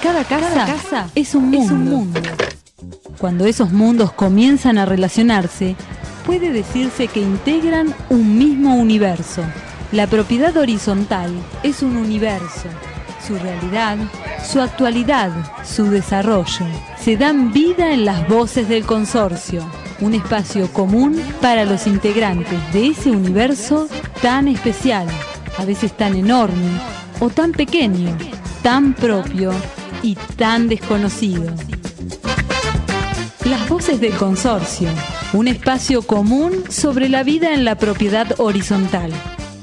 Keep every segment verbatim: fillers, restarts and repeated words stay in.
Cada casa, Cada casa es, un mundo. es un mundo. Cuando esos mundos comienzan a relacionarse, puede decirse que integran un mismo universo. La propiedad horizontal es un universo. Su realidad, su actualidad, su desarrollo, se dan vida en las voces del consorcio. Un espacio común para los integrantes de ese universo tan especial, a veces tan enorme o tan pequeño, tan propio y tan desconocido. Las voces del consorcio, un espacio común sobre la vida en la propiedad horizontal.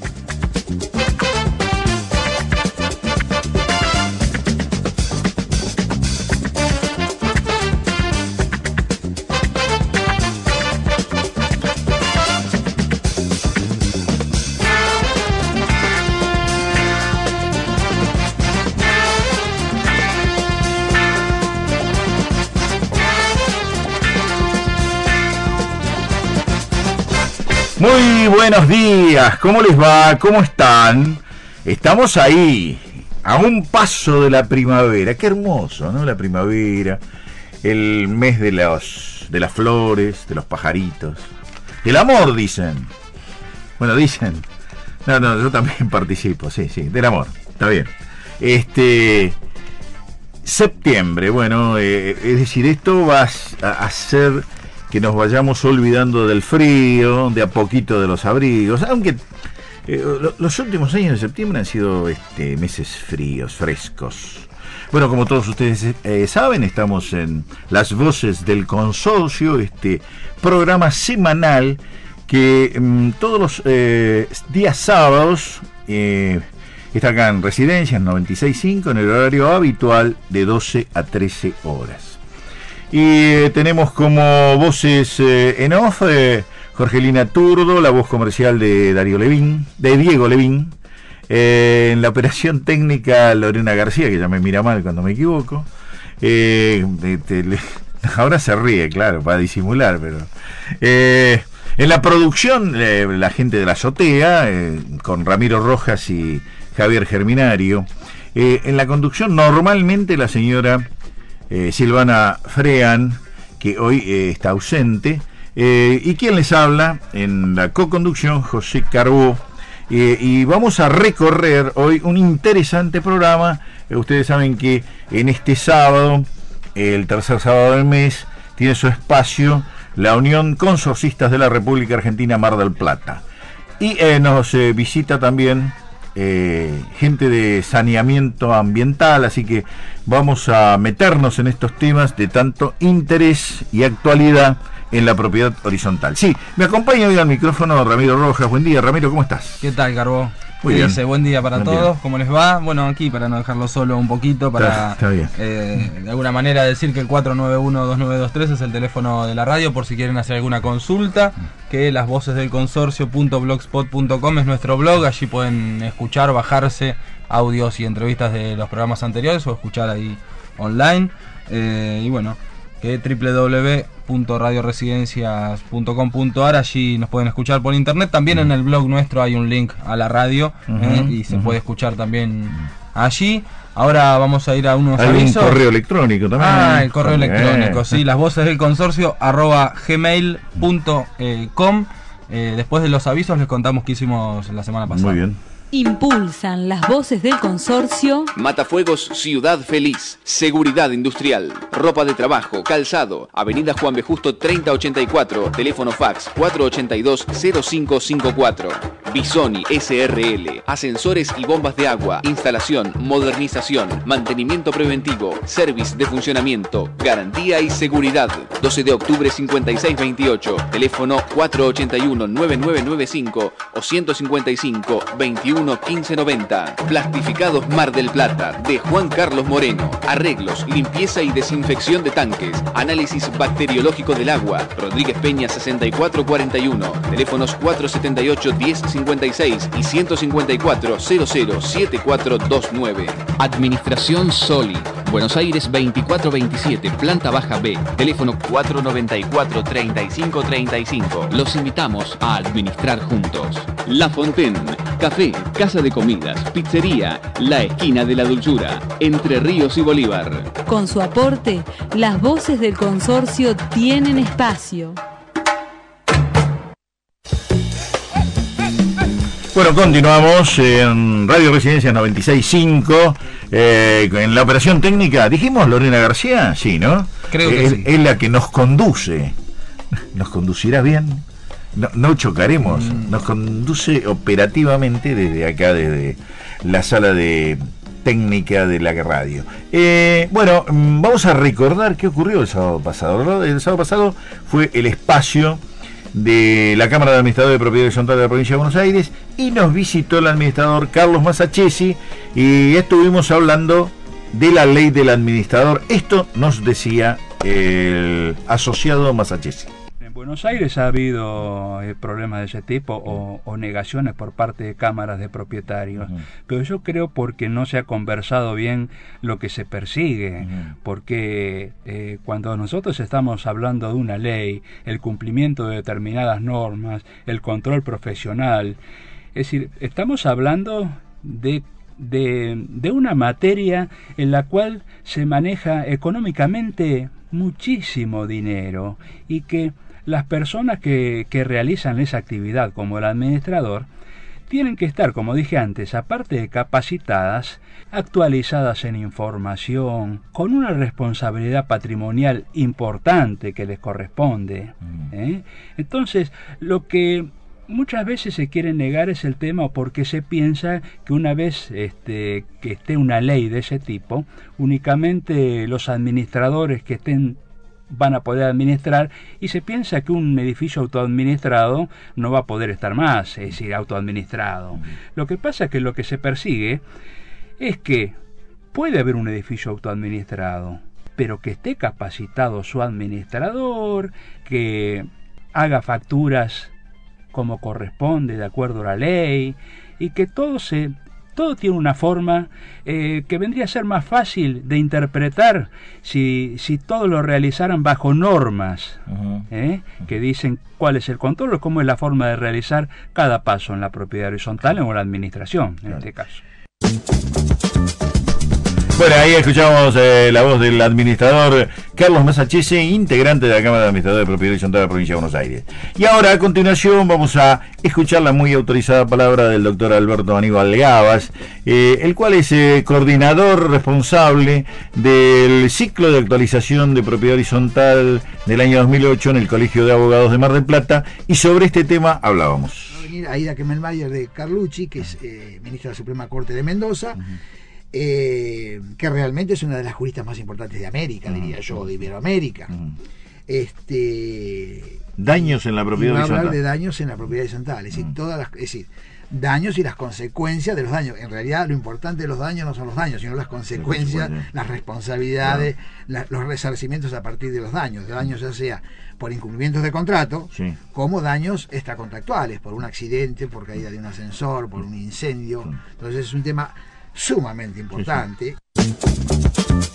Muy buenos días, ¿cómo les va? ¿Cómo están? Estamos ahí, a un paso de la primavera. Qué hermoso, ¿no? La primavera, el mes de los, de las flores, de los pajaritos. El amor, dicen. Bueno, dicen. No, no, yo también participo, sí, sí, del amor. Está bien. Este... Septiembre, bueno, eh, es decir, esto va a hacer que nos vayamos olvidando del frío, de a poquito de los abrigos, aunque eh, los últimos años de septiembre han sido este, meses fríos, frescos. Bueno, como todos ustedes eh, saben, estamos en Las Voces del Consorcio, este programa semanal que mm, todos los eh, días sábados eh, está acá en Residencias noventa y seis punto cinco en el horario habitual de doce a trece horas. Y eh, tenemos como voces eh, en off eh, Jorgelina Turdo, la voz comercial de Darío Levín, de Diego Levín, eh, en la operación técnica Lorena García, que ya me mira mal cuando me equivoco. Eh, de, de, de, ahora se ríe, claro, para disimular, pero eh, en la producción eh, la gente de la azotea, eh, con Ramiro Rojas y Javier Germinario. Eh, en la conducción normalmente la señora Eh, Silvana Frean, que hoy eh, está ausente, eh, y quien les habla en la co-conducción, José Carbó, eh, y vamos a recorrer hoy un interesante programa. Eh, ustedes saben que en este sábado, el tercer sábado del mes, tiene su espacio la Unión Consorcistas de la República Argentina Mar del Plata, y eh, nos eh, visita también Eh, gente de saneamiento ambiental, así que vamos a meternos en estos temas de tanto interés y actualidad en la propiedad horizontal. Sí, me acompaña hoy al micrófono Ramiro Rojas. Buen día, Ramiro, ¿cómo estás? ¿Qué tal, Carbó? Muy bien. Dice, buen día para buen todos, día. ¿Cómo les va? Bueno, aquí para no dejarlo solo un poquito, para está, está bien. Eh, de alguna manera decir que el cuatro nueve uno, dos nueve dos tres es el teléfono de la radio por si quieren hacer alguna consulta, que las voces del consorcio punto blogspot punto com es nuestro blog, allí pueden escuchar, bajarse audios y entrevistas de los programas anteriores o escuchar ahí online, eh, y bueno, que doble u doble u doble u punto radio residencias punto com punto a r, allí nos pueden escuchar por internet. También en el blog nuestro hay un link a la radio, uh-huh, eh, y se uh-huh. puede escuchar también allí. Ahora vamos a ir a unos hay avisos. Un correo electrónico también. Ah, el correo también. electrónico, sí, las voces del consorcio arroba gmail punto com. Eh, después de los avisos les contamos qué hicimos la semana pasada. Muy bien. Impulsan las voces del consorcio. Matafuegos Ciudad Feliz, seguridad industrial, ropa de trabajo, calzado, Avenida Juan B. Justo treinta ochenta y cuatro, teléfono fax cuatro ochenta y dos, cero cinco cinco cuatro. Bisoni S R L, ascensores y bombas de agua, instalación, modernización, mantenimiento preventivo, service de funcionamiento, garantía y seguridad. doce de octubre cincuenta y seis veintiocho, teléfono cuatro ochenta y uno, nueve nueve nueve cinco o ciento cincuenta y cinco, veintiuno quince noventa. Plastificados Mar del Plata, de Juan Carlos Moreno. Arreglos, limpieza y desinfección de tanques. Análisis bacteriológico del agua. Rodríguez Peña sesenta y cuatro cuarenta y uno. Teléfonos cuatro setenta y ocho, diez cincuenta y seis y ciento cincuenta y cuatro, cero cero siete cuatro dos nueve. Administración Soli. Buenos Aires veinticuatro veintisiete, planta baja B, teléfono cuatro noventa y cuatro, treinta y cinco treinta y cinco. Los invitamos a administrar juntos. La Fontaine, café, casa de comidas, pizzería, la esquina de la dulzura, Entre Ríos y Bolívar. Con su aporte, las voces del consorcio tienen espacio. Bueno, continuamos en Radio Residencias noventa y seis punto cinco, eh, en la operación técnica. ¿Dijimos Lorena García? Sí, ¿no? Creo que es, sí. Es la que nos conduce. ¿Nos conducirá bien? No, no chocaremos. Mm. Nos conduce operativamente desde acá, desde la sala de técnica de la radio. Eh, bueno, vamos a recordar qué ocurrió el sábado pasado, ¿verdad? El sábado pasado fue el espacio de la Cámara de Administradores de Propiedad Horizontal de la Provincia de Buenos Aires y nos visitó el administrador Carlos Massachesi y estuvimos hablando de la ley del administrador. Esto nos decía el asociado Massachesi. En Buenos Aires ha habido eh, problemas de ese tipo o, o negaciones por parte de cámaras de propietarios, uh-huh. pero yo creo porque no se ha conversado bien lo que se persigue, uh-huh. porque eh, cuando nosotros estamos hablando de una ley, el cumplimiento de determinadas normas, el control profesional, es decir, estamos hablando de De, de una materia en la cual se maneja económicamente muchísimo dinero y que las personas que, que realizan esa actividad como el administrador tienen que estar, como dije antes, aparte de capacitadas, actualizadas en información, con una responsabilidad patrimonial importante que les corresponde, ¿eh? Entonces, lo que muchas veces se quiere negar es el tema porque se piensa que una vez este, que esté una ley de ese tipo, únicamente los administradores que estén van a poder administrar y se piensa que un edificio autoadministrado no va a poder estar más, es decir, autoadministrado. Lo que pasa es que lo que se persigue es que puede haber un edificio autoadministrado, pero que esté capacitado su administrador, que haga facturas como corresponde de acuerdo a la ley y que todo se todo tiene una forma eh, que vendría a ser más fácil de interpretar si, si todos lo realizaran bajo normas, uh-huh. ¿eh? que dicen cuál es el control o cómo es la forma de realizar cada paso en la propiedad horizontal o en la administración, en claro. este caso. Bueno, ahí escuchamos eh, la voz del administrador Carlos Massachesi, integrante de la Cámara de Administradores de Propiedad Horizontal de la Provincia de Buenos Aires. Y ahora, a continuación, vamos a escuchar la muy autorizada palabra del doctor Alberto Aníbal Gabas, eh, el cual es eh, coordinador responsable del ciclo de actualización de Propiedad Horizontal del año dos mil ocho en el Colegio de Abogados de Mar del Plata, y sobre este tema hablábamos. Va a venir Aida Kemmelmayer de Carlucci, que es eh, ministra de la Suprema Corte de Mendoza, uh-huh. Eh, que realmente es una de las juristas más importantes de América, uh-huh. diría yo, de Iberoamérica. Uh-huh. Este, daños en la propiedad horizontal. Va a horizontal. hablar de daños en la propiedad horizontal, es decir, uh-huh. todas las, es decir, daños y las consecuencias de los daños. En realidad, lo importante de los daños no son los daños, sino las consecuencias, las responsabilidades, claro. la, los resarcimientos a partir de los daños. De daños ya sea por incumplimientos de contrato, sí. como daños extracontractuales, por un accidente, por caída de un ascensor, por un incendio. Sí. Entonces es un tema sumamente importante. Sí, sí.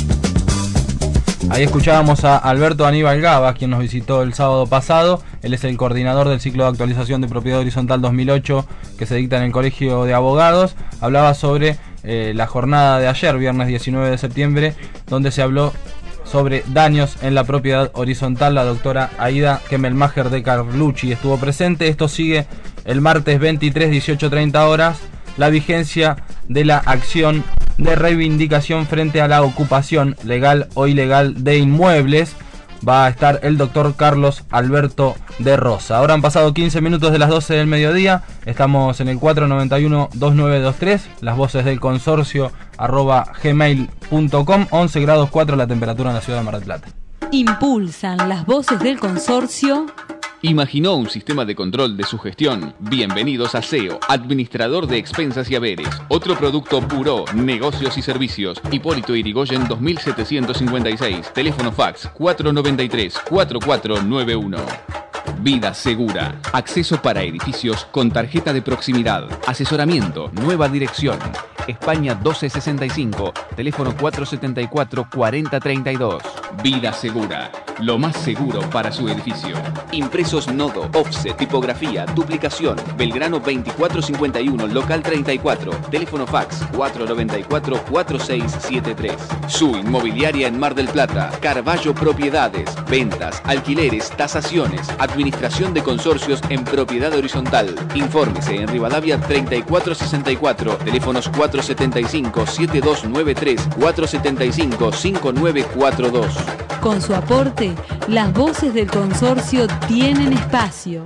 Ahí escuchábamos a Alberto Aníbal Gabas, quien nos visitó el sábado pasado. Él es el coordinador del ciclo de actualización de Propiedad Horizontal dos mil ocho que se dicta en el Colegio de Abogados. Hablaba sobre eh, la jornada de ayer, viernes diecinueve de septiembre, donde se habló sobre daños en la propiedad horizontal. La doctora Aida Kemmelmayer de Carlucci estuvo presente. Esto sigue el martes veintitrés, dieciocho treinta horas. La vigencia de la acción de reivindicación frente a la ocupación legal o ilegal de inmuebles. Va a estar el doctor Carlos Alberto de Rosa. Ahora han pasado quince minutos de las doce del mediodía. Estamos en el cuatro noventa y uno, veintinueve veintitrés. Las voces del consorcio arroba gmail punto com. once grados cuatro la temperatura en la ciudad de Mar del Plata. Impulsan las voces del consorcio. ¿Imaginó un sistema de control de su gestión? Bienvenidos a S E O, Administrador de Expensas y Haberes. Otro producto Buró, Negocios y Servicios. Hipólito Yrigoyen dos mil setecientos cincuenta y seis. Teléfono fax cuatro noventa y tres, cuarenta y cuatro noventa y uno. Vida Segura. Acceso para edificios con tarjeta de proximidad. Asesoramiento. Nueva dirección. España doce sesenta y cinco, teléfono cuatro setenta y cuatro, cuarenta treinta y dos. Vida Segura, lo más seguro para su edificio. Impresos Nodo, offset, tipografía, duplicación. Belgrano veinticuatro cincuenta y uno, local treinta y cuatro, teléfono fax cuatro noventa y cuatro, cuarenta y seis setenta y tres. Su inmobiliaria en Mar del Plata, Carballo Propiedades, ventas, alquileres, tasaciones, administración de consorcios en propiedad horizontal. Infórmese en Rivadavia treinta y cuatro sesenta y cuatro, teléfonos cuatro setenta y cinco, setenta y dos noventa y tres, cuatro setenta y cinco, cincuenta y nueve cuarenta y dos. Con su aporte, las voces del consorcio tienen espacio.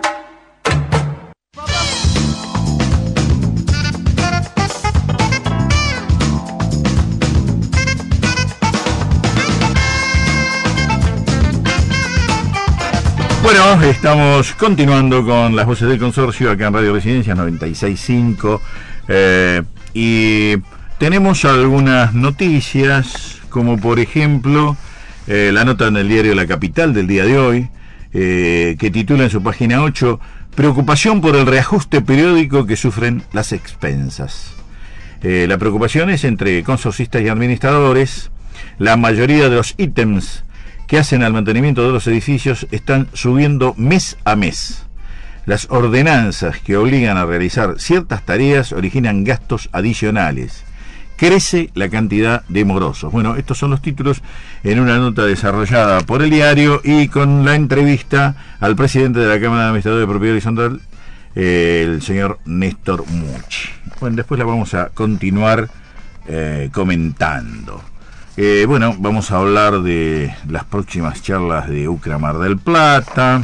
Bueno, estamos continuando con las voces del consorcio acá en Radio Residencias noventa y seis punto cinco eh, y tenemos algunas noticias, como por ejemplo eh, la nota en el diario La Capital del día de hoy, eh, que titula en su página ocho: preocupación por el reajuste periódico que sufren las expensas. Eh, la preocupación es entre consorcistas y administradores. La mayoría de los ítems que hacen al mantenimiento de los edificios están subiendo mes a mes. Las ordenanzas que obligan a realizar ciertas tareas originan gastos adicionales. Crece la cantidad de morosos. Bueno, estos son los títulos en una nota desarrollada por el diario y con la entrevista al presidente de la Cámara de Administradores de Propiedad Horizontal, eh, el señor Néstor Mucci. Bueno, después la vamos a continuar eh, comentando. Eh, bueno, vamos a hablar de las próximas charlas de UCRA Mar del Plata.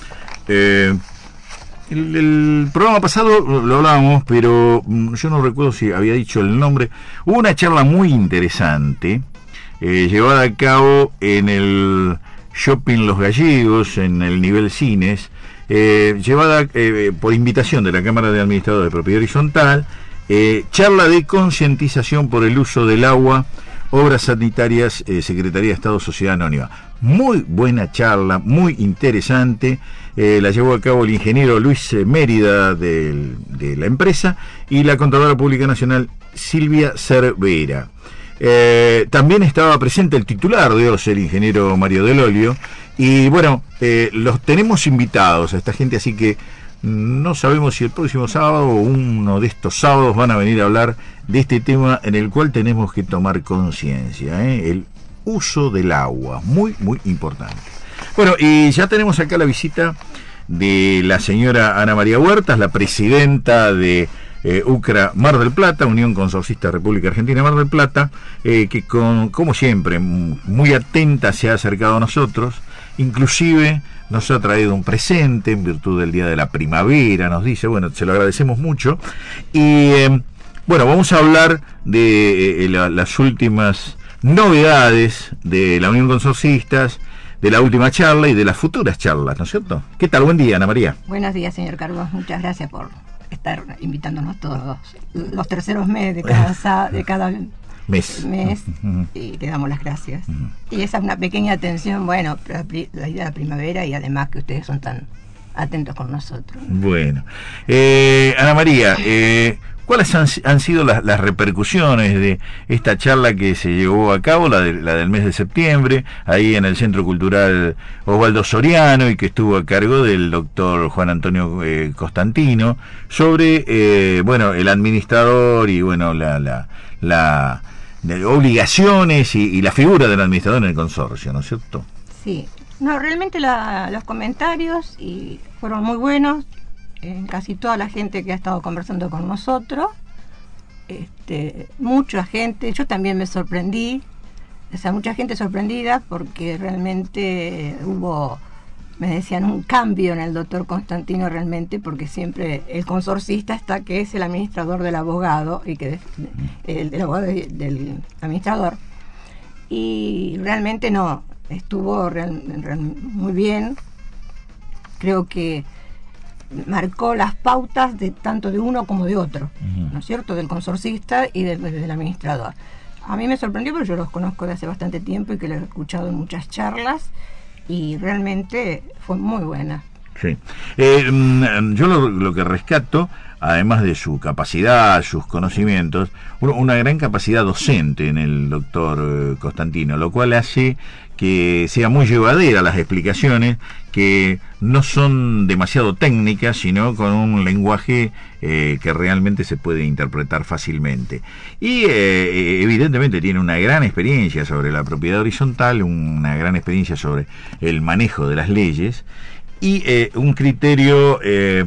Eh, el, el programa pasado lo hablábamos, pero yo no recuerdo si había dicho el nombre. Hubo una charla muy interesante, eh, llevada a cabo en el Shopping Los Gallegos, en el nivel Cines, eh, llevada eh, por invitación de la Cámara de Administradores de Propiedad Horizontal, eh, charla de concientización por el uso del agua, Obras Sanitarias, eh, Secretaría de Estado, Sociedad Anónima. Muy buena charla, muy interesante. Eh, la llevó a cabo el ingeniero Luis Mérida de, de la empresa y la Contralora Pública Nacional Silvia Cervera. Eh, también estaba presente el titular de O S E, el ingeniero Mario Del Olio. Y bueno, eh, los tenemos invitados a esta gente, así que no sabemos si el próximo sábado o uno de estos sábados van a venir a hablar de este tema en el cual tenemos que tomar conciencia, ¿eh? El uso del agua, muy, muy importante. Bueno, y ya tenemos acá la visita de la señora Ana María Huertas, la presidenta de eh, UCRA Mar del Plata, Unión Consorcista República Argentina Mar del Plata, eh, que con, como siempre, muy atenta se ha acercado a nosotros, inclusive nos ha traído un presente en virtud del Día de la Primavera, nos dice, bueno, se lo agradecemos mucho. Y eh, bueno, vamos a hablar de eh, la, las últimas novedades de la Unión Consorcistas, de la última charla y de las futuras charlas, ¿no es cierto? ¿Qué tal? Buen día, Ana María. Buenos días, señor Carlos. Muchas gracias por estar invitándonos todos los terceros meses de cada, de cada mes, mes uh-huh. Y le damos las gracias. Uh-huh. Y esa es una pequeña atención, bueno, la, la idea de la primavera y además que ustedes son tan atentos con nosotros. Bueno, eh, Ana María, eh, ¿cuáles han, han sido las, las repercusiones de esta charla que se llevó a cabo, la, de, la del mes de septiembre, ahí en el Centro Cultural Osvaldo Soriano, y que estuvo a cargo del doctor Juan Antonio eh, Costantino, sobre, eh, bueno, el administrador y, bueno, la... la, la de obligaciones y, y la figura del administrador en el consorcio, ¿no es cierto? Sí, no, realmente la, los comentarios y fueron muy buenos, eh, casi toda la gente que ha estado conversando con nosotros, este, mucha gente, yo también me sorprendí, o sea, mucha gente sorprendida porque realmente hubo, me decían, un cambio en el doctor Constantino realmente, porque siempre el consorcista está que es el administrador del abogado y que el, el abogado del administrador, y realmente no, estuvo real, real, muy bien. Creo que marcó las pautas de tanto de uno como de otro, uh-huh. ¿no es cierto?, del consorcista y del, del administrador. A mí me sorprendió porque yo los conozco de hace bastante tiempo y que los he escuchado en muchas charlas y realmente fue muy buena. Sí. Eh, yo lo, lo que rescato, además de su capacidad, sus conocimientos, una gran capacidad docente en el doctor Costantino, lo cual hace que sea muy llevadera las explicaciones, que no son demasiado técnicas, sino con un lenguaje eh, que realmente se puede interpretar fácilmente. Y eh, evidentemente tiene una gran experiencia sobre la propiedad horizontal, una gran experiencia sobre el manejo de las leyes, y eh, un criterio, eh,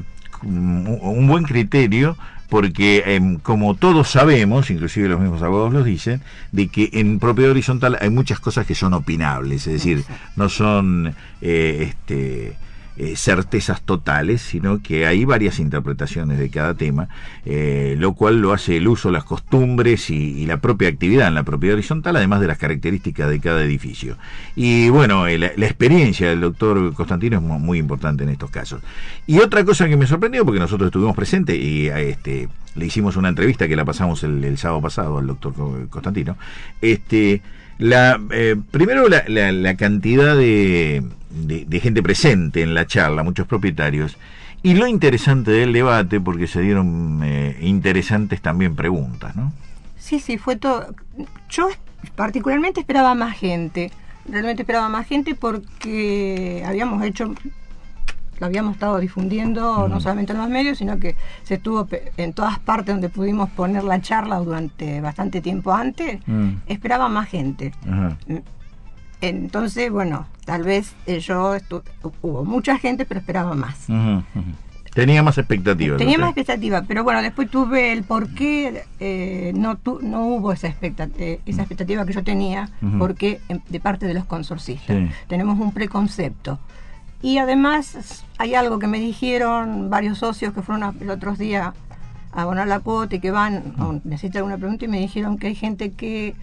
un buen criterio, porque eh, como todos sabemos, inclusive los mismos abogados lo dicen, de que en propiedad horizontal hay muchas cosas que son opinables, es decir, no son eh, este eh, certezas totales, sino que hay varias interpretaciones de cada tema, eh, lo cual lo hace el uso, las costumbres y, y la propia actividad en la propiedad horizontal, además de las características de cada edificio. Y bueno, eh, la, la experiencia del doctor Costantino es muy, muy importante en estos casos. Y otra cosa que me sorprendió, porque nosotros estuvimos presentes y a este le hicimos una entrevista que la pasamos el, el sábado pasado al doctor Costantino, este la eh, primero la, la, la cantidad de, de, de gente presente en la charla, muchos propietarios, y lo interesante del debate, porque se dieron eh, interesantes también preguntas, ¿no? Sí, sí, fue todo. Yo particularmente esperaba más gente, realmente esperaba más gente porque habíamos hecho, lo habíamos estado difundiendo, uh-huh, no solamente en los medios, sino que se estuvo en todas partes donde pudimos poner la charla durante bastante tiempo antes. Uh-huh. Esperaba más gente. Uh-huh. Entonces, bueno, tal vez eh, yo estu- hubo mucha gente, pero esperaba más. Uh-huh. Uh-huh. Tenía más expectativa. Tenía más expectativa, pero bueno, después tuve el por qué eh, no, tu, no hubo esa expectativa, esa expectativa que yo tenía, uh-huh, porque de parte de los consorcistas. Sí. Tenemos un preconcepto. Y además hay algo que me dijeron varios socios que fueron a, el otro día a abonar la cuota y que van, o necesitan alguna pregunta, y me dijeron que hay gente que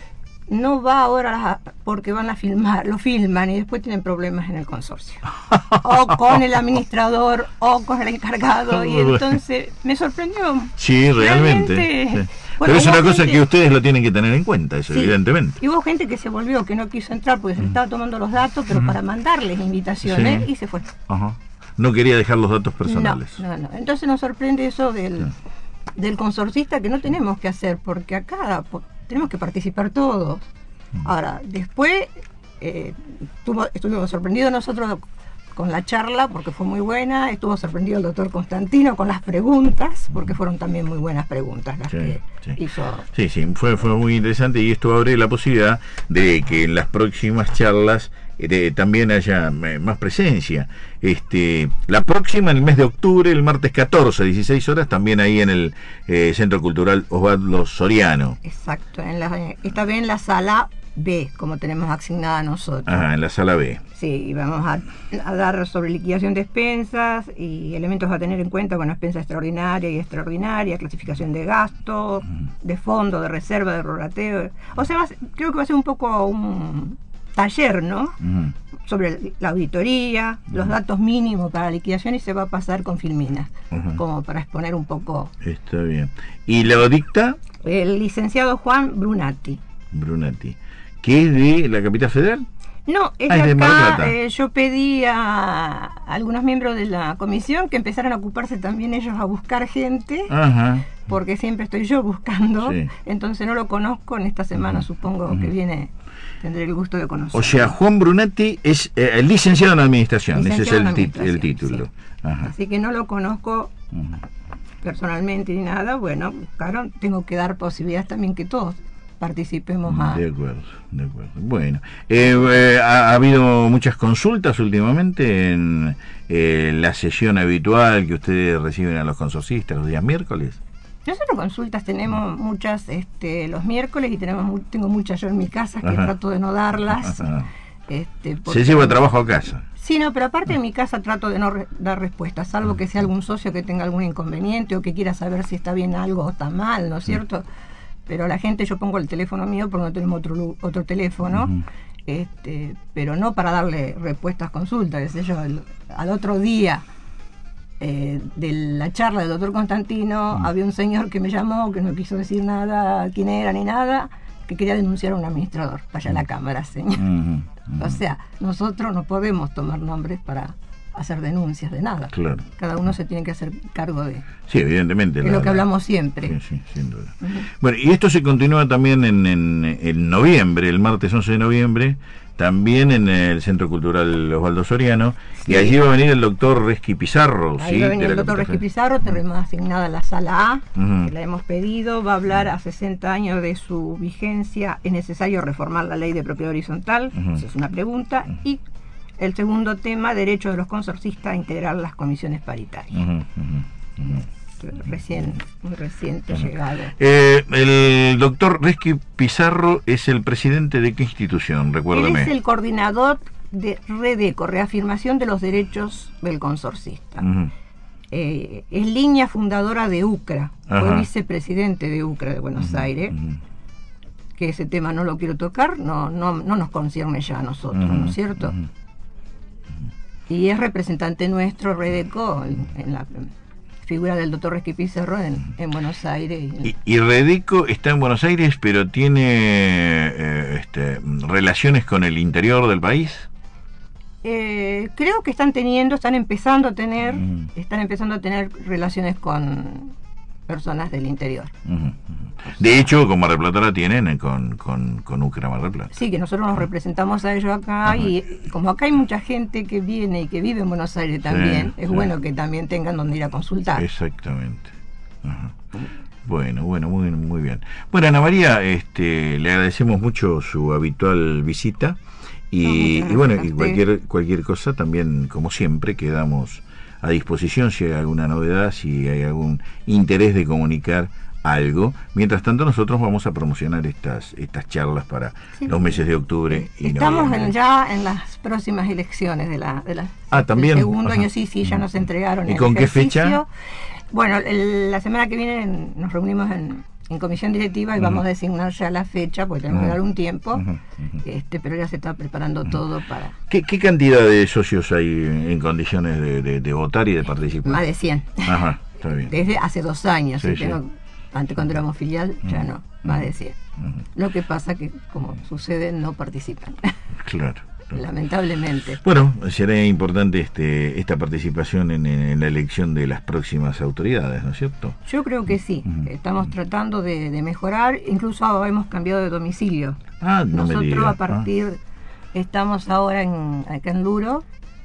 no va ahora porque van a filmar, lo filman y después tienen problemas en el consorcio. O con el administrador o con el encargado. Y entonces me sorprendió. Sí, realmente. realmente sí. Bueno, pero es una cosa gente, que ustedes lo tienen que tener en cuenta, eso, sí, evidentemente. Y hubo gente que se volvió, que no quiso entrar porque se le estaba tomando los datos, pero uh-huh, para mandarles invitaciones, sí, y se fue. Uh-huh. No quería dejar los datos personales. No, no, no. Entonces nos sorprende eso del, sí, del consorcista, que no tenemos que hacer, porque acá tenemos que participar todos. Uh-huh. Ahora, después eh, tuvo, estuvimos sorprendidos nosotros con la charla, porque fue muy buena. Estuvo sorprendido el doctor Costantino con las preguntas, porque fueron también muy buenas preguntas las, sí, que sí, hizo. Sí, sí, fue, fue muy interesante, y esto abre la posibilidad de que en las próximas charlas eh, también haya eh, más presencia. Este, la próxima, en el mes de octubre, el martes catorce, dieciséis horas, también ahí en el eh, Centro Cultural Osvaldo Soriano. Exacto, en la, esta vez en la sala B, como tenemos asignada nosotros. Ajá, en la sala B. Sí, y vamos a, a dar sobre liquidación de expensas y elementos a tener en cuenta, con expensa extraordinaria y extraordinaria, clasificación de gastos, uh-huh, de fondo, de reserva, de prorrateo. O sea, va, creo que va a ser un poco un taller, ¿no? Uh-huh. Sobre la auditoría, uh-huh, los datos mínimos para la liquidación, y se va a pasar con filminas, uh-huh, como para exponer un poco. Está bien. ¿Y lo dicta? El licenciado Juan Brunati. Brunati. ¿Que es de la capital federal? No, es ah, de acá. Eh, yo pedí a algunos miembros de la comisión que empezaran a ocuparse también ellos a buscar gente. Ajá. Porque siempre estoy yo buscando, sí, entonces no lo conozco. En esta semana, uh-huh, supongo, uh-huh, que viene, tendré el gusto de conocerlo. O sea, Juan Brunati es eh, licenciado en administración, licenciado ese es el, tit- el título. Sí. Ajá. Así que no lo conozco, uh-huh, personalmente ni nada. Bueno, claro, tengo que dar posibilidades también que todos participemos a... De acuerdo, de acuerdo. Bueno, eh, eh, ha, ha habido muchas consultas últimamente en eh, la sesión habitual que ustedes reciben a los consorcistas los días miércoles. Nosotros consultas tenemos muchas este, los miércoles, y tenemos tengo muchas yo en mi casa que, ajá, trato de no darlas. Este, porque... Se lleva trabajo a casa. Sí, no, pero aparte en mi casa trato de no re- dar respuestas, salvo que sea algún socio que tenga algún inconveniente o que quiera saber si está bien algo o está mal, ¿no es cierto? Sí. Pero la gente, yo pongo el teléfono mío porque no tenemos otro otro teléfono, uh-huh, este, pero no para darle respuestas, consultas, qué sé yo. El, al otro día eh, de la charla del doctor Costantino, uh-huh, había un señor que me llamó, que no quiso decir nada, quién era ni nada, que quería denunciar a un administrador. Vaya a la cámara, señor. Uh-huh, uh-huh. O sea, nosotros no podemos tomar nombres para hacer denuncias de nada. Claro. Cada uno se tiene que hacer cargo de... Sí, evidentemente. Es la, lo que la, hablamos siempre. Sí, sí, sin duda. Uh-huh. Bueno, y esto se continúa también en, en, en noviembre, el martes once de noviembre, también en el Centro Cultural Osvaldo Soriano, sí. Y allí va a venir el doctor Resqui Pizarro. Ahí ¿sí? va a venir el doctor Resqui Pizarro, tenemos asignada la sala A, uh-huh. que la hemos pedido, va a hablar a sesenta años de su vigencia, ¿es necesario reformar la ley de propiedad horizontal? Uh-huh. Esa es una pregunta. Uh-huh. Y el segundo tema, derecho de los consorcistas a integrar las comisiones paritarias. Uh-huh. Uh-huh. Uh-huh. Recién, muy reciente uh-huh. llegado. Eh, el doctor Resqui Pizarro es el presidente de qué institución, recuérdame. Él es el coordinador de Redeco, Reafirmación de los Derechos del Consorcista. Uh-huh. Eh, es línea fundadora de UCRA, uh-huh. fue vicepresidente de UCRA de Buenos uh-huh. Aires, uh-huh. que ese tema no lo quiero tocar, no, no, no nos concierne ya a nosotros, uh-huh. ¿no es cierto? Uh-huh. Y es representante nuestro, Redeco, en, en la figura del doctor Resqui Pizarro en, en Buenos Aires. Y, y Redeco está en Buenos Aires, pero tiene eh, este, relaciones con el interior del país. Eh, creo que están teniendo, están empezando a tener, uh-huh. están empezando a tener relaciones con personas del interior. Uh-huh. De hecho, con Mar del Plata la tienen con, con, con UCRA Mar del Plata. Sí, que nosotros nos representamos a ellos acá, uh-huh. y como acá hay mucha gente que viene y que vive en Buenos Aires también, sí, es sí. bueno que también tengan donde ir a consultar. Exactamente. Uh-huh. Bueno, bueno, muy, muy bien. Bueno, Ana María, este, le agradecemos mucho su habitual visita y, no, y bueno, y cualquier, cualquier cosa también, como siempre, quedamos a disposición si hay alguna novedad, si hay algún interés de comunicar algo. Mientras tanto, nosotros vamos a promocionar estas estas charlas para sí, los meses de octubre y estamos noviembre. En, ya en las próximas elecciones de la, de la ah, ¿también? del segundo Ajá. año, sí, sí, ya nos entregaron. ¿Y el con ejercicio. qué fecha? Bueno, el, la semana que viene nos reunimos en, en comisión directiva y uh-huh. vamos a designar ya la fecha, porque tenemos uh-huh. que dar un tiempo, uh-huh. Uh-huh. este pero ya se está preparando uh-huh. todo para... ¿Qué, ¿Qué cantidad de socios hay en condiciones de, de, de votar y de participar? Más de cien. Ajá, está bien. Desde hace dos años, sí, y tengo, sí. antes cuando éramos filial, uh-huh. ya no, más de cien. Uh-huh. Lo que pasa que, como sucede, no participan. Claro. Lamentablemente. Bueno, será importante este esta participación en, en la elección de las próximas autoridades, ¿no es cierto? Yo creo que sí. Uh-huh. Estamos tratando de, de mejorar. Incluso hemos cambiado de domicilio. Ah, no Nosotros me diga. a partir ah. estamos ahora en acá en Luro.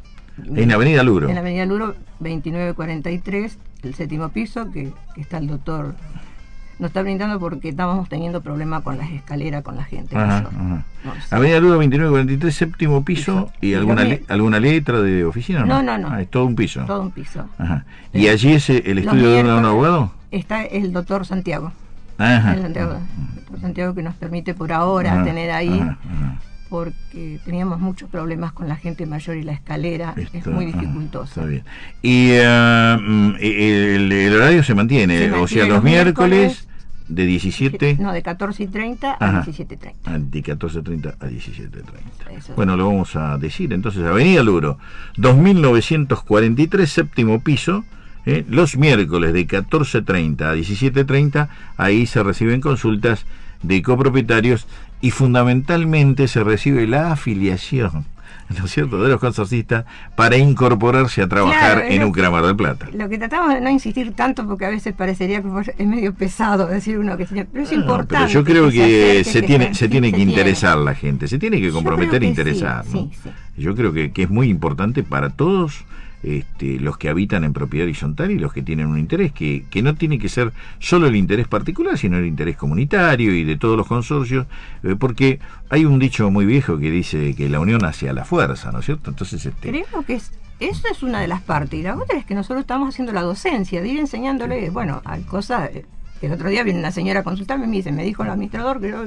En Avenida Luro. En la Avenida Luro, veintinueve cuarenta y tres, el séptimo piso, que, que está el doctor. Nos está brindando porque estábamos teniendo problemas con las escaleras, con la gente. Ajá, ajá. No sé. Avenida Luro veintinueve cuarenta y tres, séptimo piso. ¿Y, y alguna le, alguna letra de oficina? No, no, no. Ah, es todo un piso. Todo un piso. Ajá. ¿Y eh, allí es el estudio de un abogado? Está el doctor Santiago. Ajá. El doctor, doctor Santiago, que nos permite por ahora ajá, tener ahí, ajá, ajá. porque teníamos muchos problemas con la gente mayor y la escalera está, es muy dificultosa. Está bien. Y uh, el, el horario se mantiene, se mantiene o sea, los, los miércoles... miércoles de diecisiete... No, de catorce y treinta a diecisiete y treinta. De catorce y treinta a diecisiete y treinta. Bueno, lo vamos a decir. Entonces, Avenida Luro, dos mil novecientos cuarenta y tres, séptimo piso, eh, los miércoles de catorce y treinta a diecisiete y treinta, ahí se reciben consultas de copropietarios y fundamentalmente se recibe la afiliación, ¿no es cierto?, de los consorcistas para incorporarse a trabajar claro, en UCRA Mar del Plata. Lo que tratamos de no insistir tanto, porque a veces parecería que es medio pesado decir uno que tiene, pero es no, importante. Pero yo creo que, que se, se, tiene, que se tiene que interesar tiene. la gente, se tiene que comprometer e interesar. Sí, ¿no? sí, sí. Yo creo que, que es muy importante para todos este, los que habitan en propiedad horizontal y los que tienen un interés, que, que no tiene que ser solo el interés particular, sino el interés comunitario y de todos los consorcios, eh, porque hay un dicho muy viejo que dice que la unión hace a la fuerza, ¿no es cierto? Entonces, este... creo que es, eso es una de las partes, y la otra es que nosotros estamos haciendo la docencia, de ir enseñándole, sí. bueno, hay cosas, eh, el otro día viene una señora a consultarme y me dice, me dijo el administrador que yo,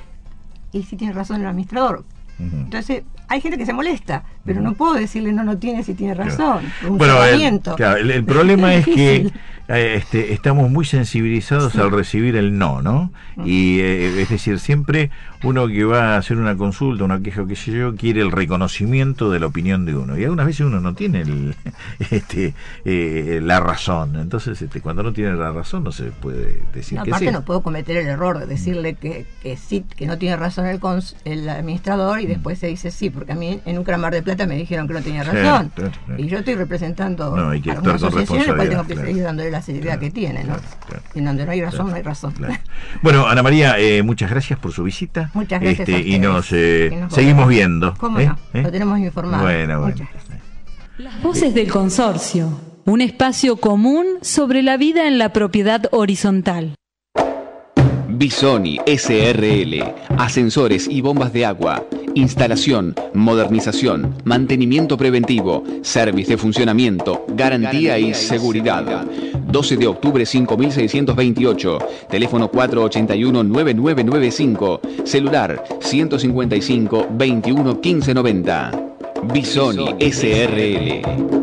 y si tiene razón el administrador. Entonces hay gente que se molesta, pero no puedo decirle no, no tiene si tiene razón. Claro. Bueno, el, claro, el, el problema es, es que eh, este, estamos muy sensibilizados sí. al recibir el no, ¿no? Y eh, es decir, siempre uno que va a hacer una consulta, una queja, qué sé yo, quiere el reconocimiento de la opinión de uno. Y algunas veces uno no tiene el, este, eh, la razón. Entonces, este, cuando no tiene la razón, no se puede decir no, que aparte sí. no puedo cometer el error de decirle que, que sí, que no tiene razón el, cons, el administrador y después se dice sí, porque a mí en un Mar de Plata me dijeron que no tenía razón. Sí, claro, claro. Y yo estoy representando no, hay que a una asociación y después tengo que claro. seguir dándole la seriedad claro, que tiene, ¿no? Claro, claro. Y donde no hay razón, claro, no hay razón. Claro. Bueno, Ana María, eh, muchas gracias por su visita. Muchas gracias este, a ustedes. Y nos, eh, y nos seguimos viendo. ¿Cómo ¿eh? no? ¿Eh? Lo tenemos informado. Bueno, bueno. Muchas gracias. Las voces del consorcio, un espacio común sobre la vida en la propiedad horizontal. Bisoni S R L, ascensores y bombas de agua, instalación, modernización, mantenimiento preventivo, servicio de funcionamiento, garantía y seguridad. doce de octubre cinco mil seiscientos veintiocho, teléfono cuatro ochenta y uno, nueve nueve nueve cinco, celular ciento cincuenta y cinco, veintiuno, quince noventa. Bisoni S R L.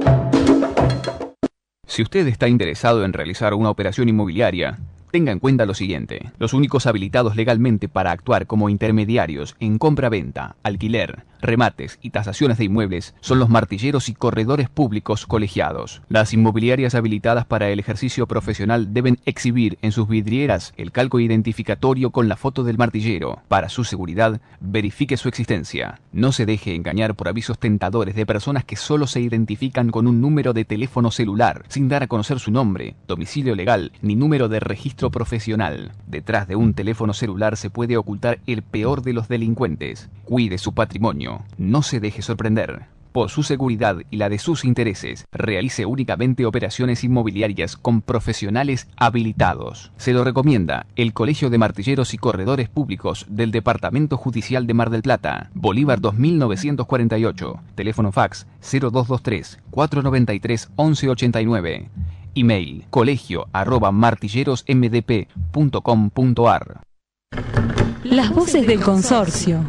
Si usted está interesado en realizar una operación inmobiliaria, tenga en cuenta lo siguiente. Los únicos habilitados legalmente para actuar como intermediarios en compra-venta, alquiler, remates y tasaciones de inmuebles son los martilleros y corredores públicos colegiados. Las inmobiliarias habilitadas para el ejercicio profesional deben exhibir en sus vidrieras el calco identificatorio con la foto del martillero. Para su seguridad, verifique su existencia. No se deje engañar por avisos tentadores de personas que solo se identifican con un número de teléfono celular, sin dar a conocer su nombre, domicilio legal ni número de registro profesional. Detrás de un teléfono celular se puede ocultar el peor de los delincuentes. Cuide su patrimonio. No se deje sorprender. Por su seguridad y la de sus intereses, realice únicamente operaciones inmobiliarias con profesionales habilitados. Se lo recomienda el Colegio de Martilleros y Corredores Públicos del Departamento Judicial de Mar del Plata, Bolívar dos mil novecientos cuarenta y ocho, teléfono fax cero dos dos tres, cuatro nueve tres, once ochenta y nueve. Email colegio arroba martillerosmdp punto com punto ar. Las voces del consorcio.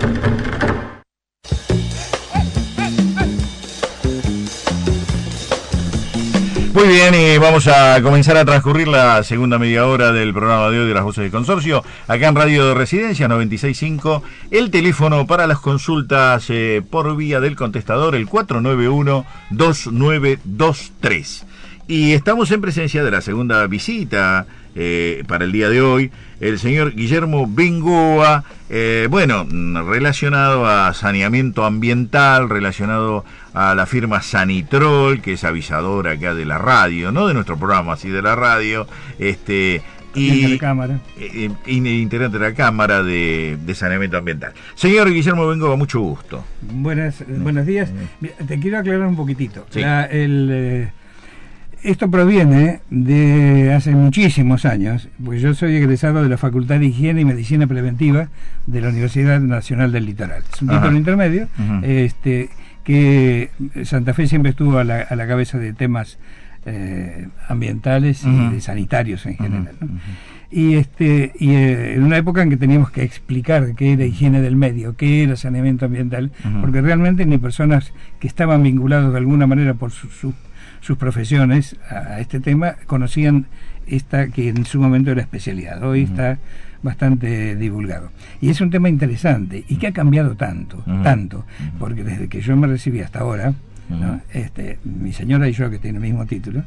Muy bien, y vamos a comenzar a transcurrir la segunda media hora del programa de hoy de las voces del consorcio, acá en Radio de Residencia noventa y seis punto cinco. El teléfono para las consultas eh, por vía del contestador, el cuatro nueve uno, dos nueve dos tres. Y estamos en presencia de la segunda visita eh, para el día de hoy, el señor Guillermo Bengoa, eh, bueno, relacionado a saneamiento ambiental, relacionado a la firma Sanitrol, que es avisadora acá de la radio, no de nuestro programa, sí de la radio, este y de la cámara. Eh, integrante de la Cámara de, de Saneamiento Ambiental. Señor Guillermo Bengoa, mucho gusto. Buenas, buenos días. Te quiero aclarar un poquitito. Sí. La, el... Eh, Esto proviene de hace muchísimos años, porque yo soy egresado de la Facultad de Higiene y Medicina Preventiva de la Universidad Nacional del Litoral. Es un título intermedio, uh-huh. este, que Santa Fe siempre estuvo a la, a la cabeza de temas eh, ambientales uh-huh. y de sanitarios en general, ¿no? Uh-huh. Y, este, y eh, en una época en que teníamos que explicar qué era higiene del medio, qué era saneamiento ambiental, uh-huh. porque realmente ni personas que estaban vinculados de alguna manera por su, su sus profesiones a este tema conocían esta que en su momento era especialidad. Hoy uh-huh. está bastante divulgado y es un tema interesante y que ha cambiado tanto uh-huh. tanto uh-huh. porque desde que yo me recibí hasta ahora, uh-huh. ¿no? este, mi señora y yo, que tiene el mismo título,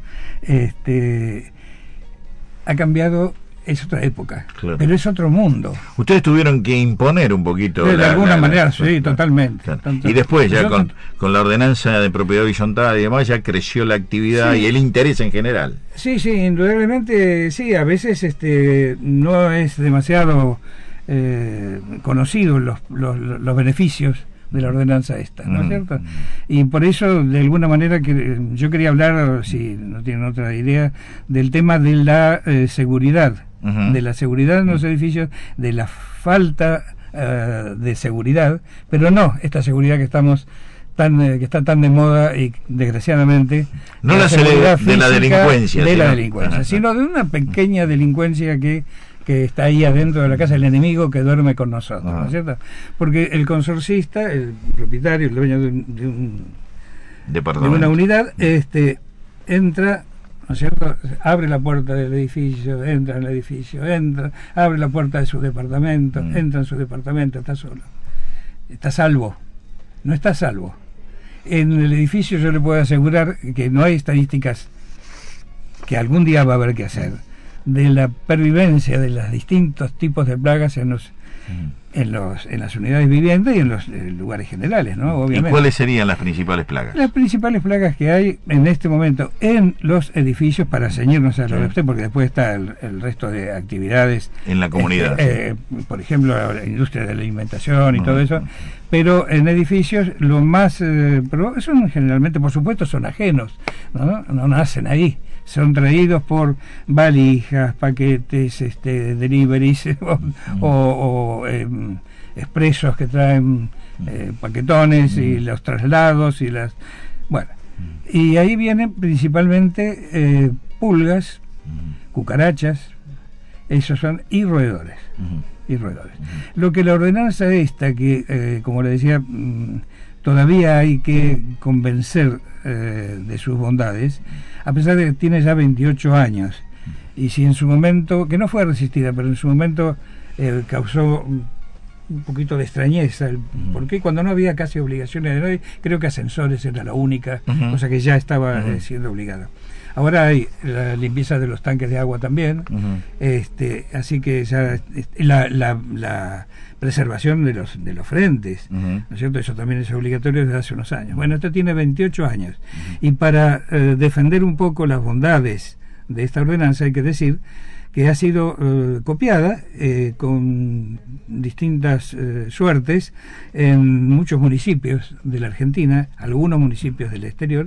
este, ha cambiado. Es otra época, claro. Pero es otro mundo. Ustedes tuvieron que imponer un poquito. De, la, de alguna la, manera, la, sí, la, totalmente, claro. totalmente. Y después, ya Yo, con, con la ordenanza de propiedad horizontal y demás, ya creció la actividad sí. y el interés en general. Sí, sí, indudablemente, sí. A veces este no es demasiado eh, conocido los, los, los beneficios de la ordenanza esta, ¿no es mm. cierto? Y por eso, de alguna manera, que yo quería hablar, si no tienen otra idea, del tema de la eh, seguridad. Uh-huh. De la seguridad en los edificios, de la falta uh, de seguridad, pero no esta seguridad que estamos tan eh, que está tan de moda y desgraciadamente no la, la seguridad de la delincuencia, de sino, la delincuencia, sino de una pequeña delincuencia que que está ahí adentro de la casa, el enemigo que duerme con nosotros, uh-huh. ¿no es cierto? Porque el consorcista, el propietario, el dueño de, un, de, un, de una unidad, este entra ¿no es cierto? Abre la puerta del edificio, entra en el edificio, entra, abre la puerta de su departamento, mm. entra en su departamento, está solo. Está salvo. No está salvo. En el edificio yo le puedo asegurar que no hay estadísticas que algún día va a haber que hacer de la pervivencia de los distintos tipos de plagas en los en los en las unidades de vivienda y en los eh, lugares generales, ¿no? Obviamente. ¿Y cuáles serían las principales plagas? Las principales plagas que hay en este momento en los edificios, para ceñirnos a lo de usted, porque después está el, el resto de actividades en la comunidad, eh, eh, por ejemplo la industria de la alimentación y uh-huh. todo eso, pero en edificios lo más eh, pero son generalmente, por supuesto, son ajenos, ¿no? No nacen ahí, son traídos por valijas, paquetes, este, deliveries o, mm. o, o eh, expresos que traen eh, paquetones mm. y los traslados y las... Bueno, mm. y ahí vienen principalmente eh, pulgas, mm. cucarachas, esos son, y roedores. Mm. Y roedores. Mm. Lo que la ordenanza esta, que eh, como le decía, mm, todavía hay que convencer eh, de sus bondades, a pesar de que tiene ya veintiocho años, y si en su momento, que no fue resistida, pero en su momento eh, causó un poquito de extrañeza, el, uh-huh. porque cuando no había casi obligaciones de nadie, creo que ascensores era la única uh-huh. cosa que ya estaba uh-huh. eh, siendo obligada. Ahora hay la limpieza de los tanques de agua también, uh-huh. este, así que ya la, la, la preservación de los de los frentes, uh-huh. ¿no es cierto? Eso también es obligatorio desde hace unos años. Bueno, esto tiene veintiocho años, uh-huh. y para eh, defender un poco las bondades de esta ordenanza hay que decir que ha sido eh, copiada eh, con distintas eh, suertes en muchos municipios de la Argentina, algunos municipios del exterior,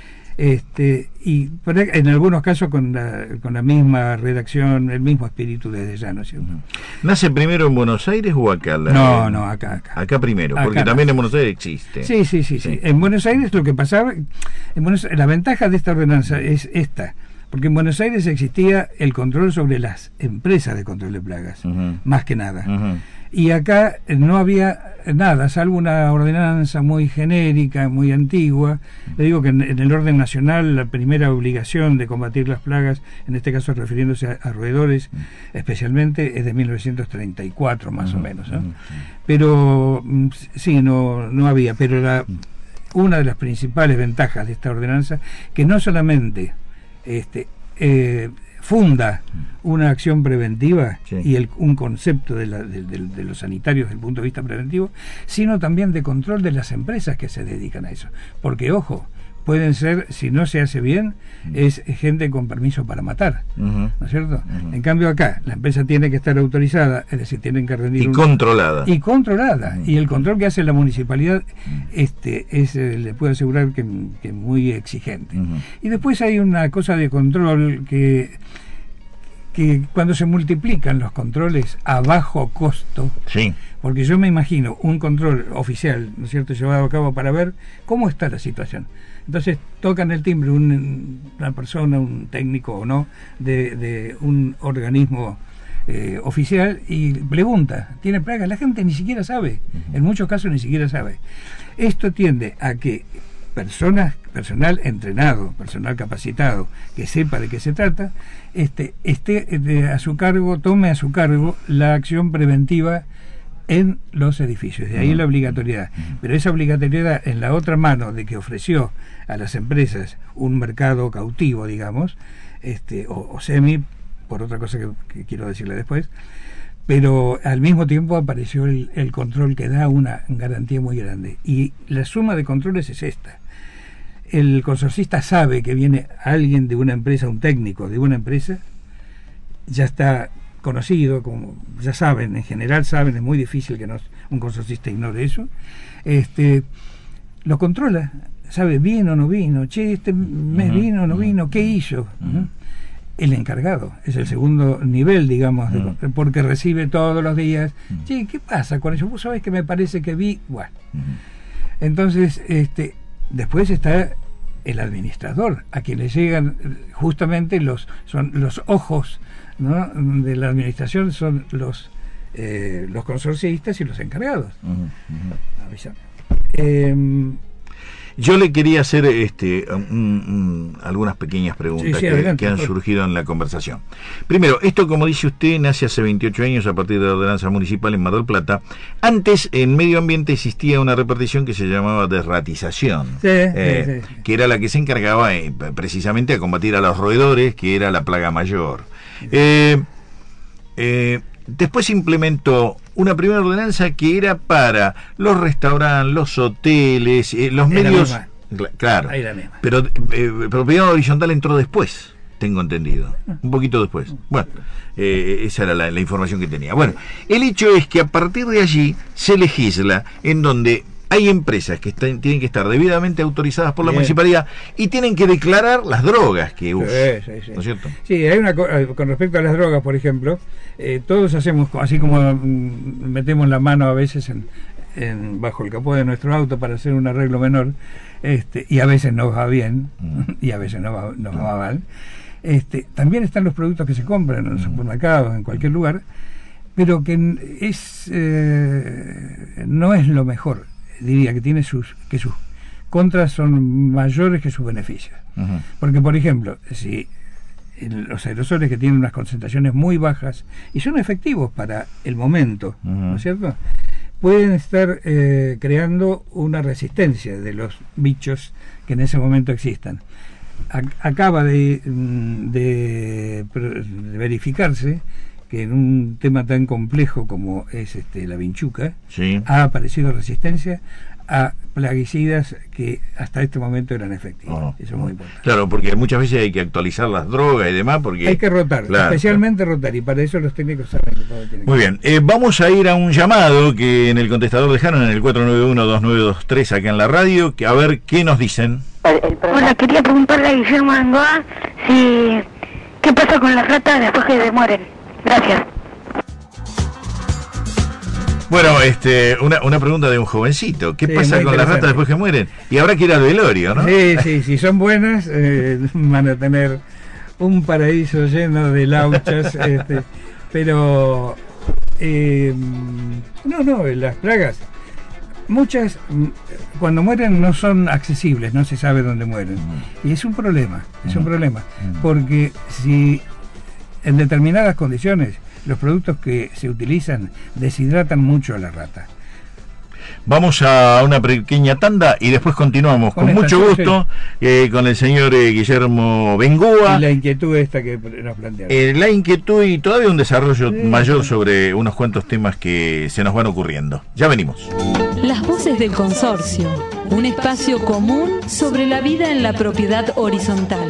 este y en algunos casos con la, con la misma redacción, el mismo espíritu desde ya, ¿no es cierto? ¿Nace primero en Buenos Aires o acá? La, no, no, acá, acá. Acá primero, porque acá también en Buenos Aires existe. Sí, sí, sí, sí, sí. En Buenos Aires lo que pasaba, en Buenos, la ventaja de esta ordenanza es esta, porque en Buenos Aires existía el control sobre las empresas de control de plagas, uh-huh. más que nada. Uh-huh. Y acá no había nada, salvo una ordenanza muy genérica, muy antigua. Le digo que en, en el orden nacional la primera obligación de combatir las plagas, en este caso refiriéndose a, a roedores especialmente, es de mil novecientos treinta y cuatro más uh-huh. o menos, ¿no? Uh-huh. Pero sí, no, no había. Pero la, una de las principales ventajas de esta ordenanza, que no solamente este eh, funda una acción preventiva, sí. y el, un concepto de, la, de, de, de los sanitarios desde el punto de vista preventivo, sino también de control de las empresas que se dedican a eso. Porque, ojo, pueden ser, si no se hace bien, es gente con permiso para matar, uh-huh. ¿no es cierto? Uh-huh. En cambio acá, la empresa tiene que estar autorizada, es decir, tienen que rendir... Y un, controlada. Y controlada. Uh-huh. Y el control que hace la municipalidad este es eh, le puedo asegurar que, que muy exigente. Uh-huh. Y después hay una cosa de control que... que cuando se multiplican los controles a bajo costo, sí. porque yo me imagino un control oficial, ¿no es cierto?, llevado a cabo para ver cómo está la situación. Entonces tocan el timbre un, una persona, un técnico o no, de, de un organismo eh, oficial y pregunta, ¿tiene plaga? La gente ni siquiera sabe, uh-huh. en muchos casos ni siquiera sabe. Esto tiende a que personas, personal entrenado, personal capacitado, que sepa de qué se trata, este, esté de, a su cargo, tome a su cargo la acción preventiva en los edificios, de ahí la obligatoriedad. Pero esa obligatoriedad en la otra mano de que ofreció a las empresas un mercado cautivo, digamos, este, o, o semi, por otra cosa que, que quiero decirle después, pero al mismo tiempo apareció el, el control que da una garantía muy grande. Y la suma de controles es esta. El consorcista sabe que viene alguien de una empresa, un técnico de una empresa, ya está conocido, como ya saben, en general saben, es muy difícil que nos, un consorcista ignore eso, este, lo controla, sabe, vino o no vino, che, este mes uh-huh. vino o no vino, ¿qué hizo? Uh-huh. El encargado, es el segundo nivel, digamos, uh-huh. de, porque recibe todos los días, uh-huh. che, ¿qué pasa con eso? Vos sabés que me parece que vi, bueno. Uh-huh. Entonces, este, después está el administrador, a quien le llegan justamente los, son los ojos, ¿no?, de la administración, son los eh, los consorcistas y los encargados. Uh-huh, uh-huh. Eh, Yo le quería hacer este un, un, algunas pequeñas preguntas sí, sí, que, adelante, que han surgido en la conversación. Primero, esto, como dice usted, nace hace veintiocho años a partir de la ordenanza municipal en Mar del Plata. Antes, en medio ambiente existía una repartición que se llamaba desratización, sí, eh, sí, sí. que era la que se encargaba eh, precisamente a combatir a los roedores, que era la plaga mayor. Eh, eh, después se implementó una primera ordenanza que era para los restaurantes, los hoteles, eh, los Era medios... la Cla- Claro, Ahí la misma. pero eh, propiedad horizontal entró después, tengo entendido, un poquito después. Bueno, eh, esa era la, la información que tenía. Bueno, el hecho es que a partir de allí se legisla en donde hay empresas que están, tienen que estar debidamente autorizadas por la Bien. municipalidad y tienen que declarar las drogas que usan. Sí, sí, sí. ¿No es cierto? Sí, hay una co- eh, con respecto a las drogas, por ejemplo, eh, todos hacemos, co- así como mm, metemos la mano a veces en, en- bajo el capó de nuestro auto para hacer un arreglo menor, este, y a veces nos va bien, Mm. y a veces nos va, nos va mal. Este, también están los productos que se compran en los supermercados, en cualquier lugar, pero que n- es eh, no es lo mejor. Diría que tiene sus que sus contras son mayores que sus beneficios. Ujú. Porque, por ejemplo, si el- los aerosoles que tienen unas concentraciones muy bajas y son efectivos para el momento, Ujú. ¿no es cierto?, pueden estar eh, creando una resistencia de los bichos que en ese momento existan. Ac- acaba de, mm, de, pr- de verificarse que en un tema tan complejo como es este, la vinchuca, Sí. ha aparecido resistencia a plaguicidas que hasta este momento eran efectivos. Oh, Eso es muy importante. Claro, porque muchas veces hay que actualizar las drogas y demás, porque... Hay que rotar, Claro, especialmente rotar, y para eso los técnicos saben que todo tiene que Muy bien, eh, vamos a ir a un llamado que en el contestador dejaron en el cuatro nueve uno, dos nueve dos tres acá en la radio, que a ver qué nos dicen. Hola, quería preguntarle a Guillermo Angoa si qué pasa con las ratas después que mueren. Gracias. Bueno, este, una, una pregunta de un jovencito. ¿Qué Sí, pasa muy con las interesante. ratas después que mueren? Y habrá que ir al velorio, ¿no? Sí, sí, si son buenas, eh, van a tener un paraíso lleno de lauchas, este, pero eh, no, no, las plagas, muchas mm, cuando mueren no son accesibles, no se sabe dónde mueren. Y es un problema, es un problema, porque si en determinadas condiciones los productos que se utilizan deshidratan mucho a la rata. Vamos a una pequeña tanda y después continuamos con, Con esta, mucho sí, gusto eh, con el señor eh, Guillermo Bengoa. Y la inquietud esta que nos plantearon. Eh, la inquietud y todavía un desarrollo Sí. mayor sobre unos cuantos temas que se nos van ocurriendo. Ya venimos. Las voces del consorcio, un espacio común sobre la vida en la propiedad horizontal.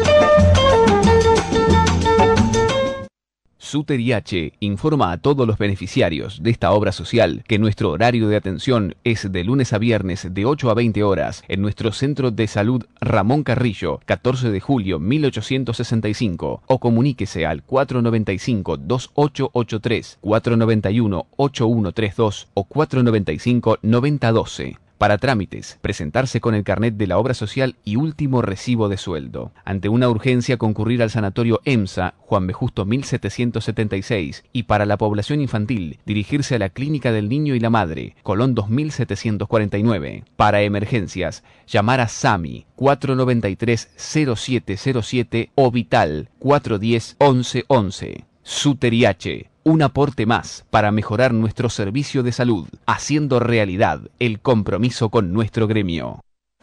Suter y H informa a todos los beneficiarios de esta obra social que nuestro horario de atención es de lunes a viernes de ocho a veinte horas en nuestro Centro de Salud Ramón Carrillo, catorce de julio mil ochocientos sesenta y cinco, o comuníquese al cuatro nueve cinco, dos ocho ocho tres, cuatro nueve uno, ocho uno tres dos o cuatro nueve cinco, nueve cero uno dos. Para trámites, presentarse con el carnet de la obra social y último recibo de sueldo. Ante una urgencia, concurrir al sanatorio EMSA, Juan B. Justo mil setecientos setenta y seis, y para la población infantil, dirigirse a la Clínica del Niño y la Madre, Colón dos mil setecientos cuarenta y nueve. Para emergencias, llamar a SAMI cuatro nueve tres, cero siete cero siete o Vital cuatro uno cero, once once. Suter y H, un aporte más para mejorar nuestro servicio de salud, haciendo realidad el compromiso con nuestro gremio.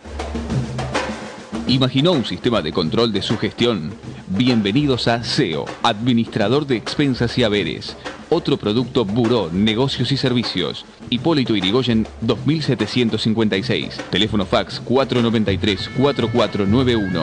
¿Imaginó un sistema de control de su gestión? Bienvenidos a S E O, Administrador de Expensas y Haberes. Otro producto Buró, Negocios y Servicios. Hipólito Yrigoyen dos mil setecientos cincuenta y seis. Teléfono fax cuatro nueve tres, cuatro cuatro nueve uno.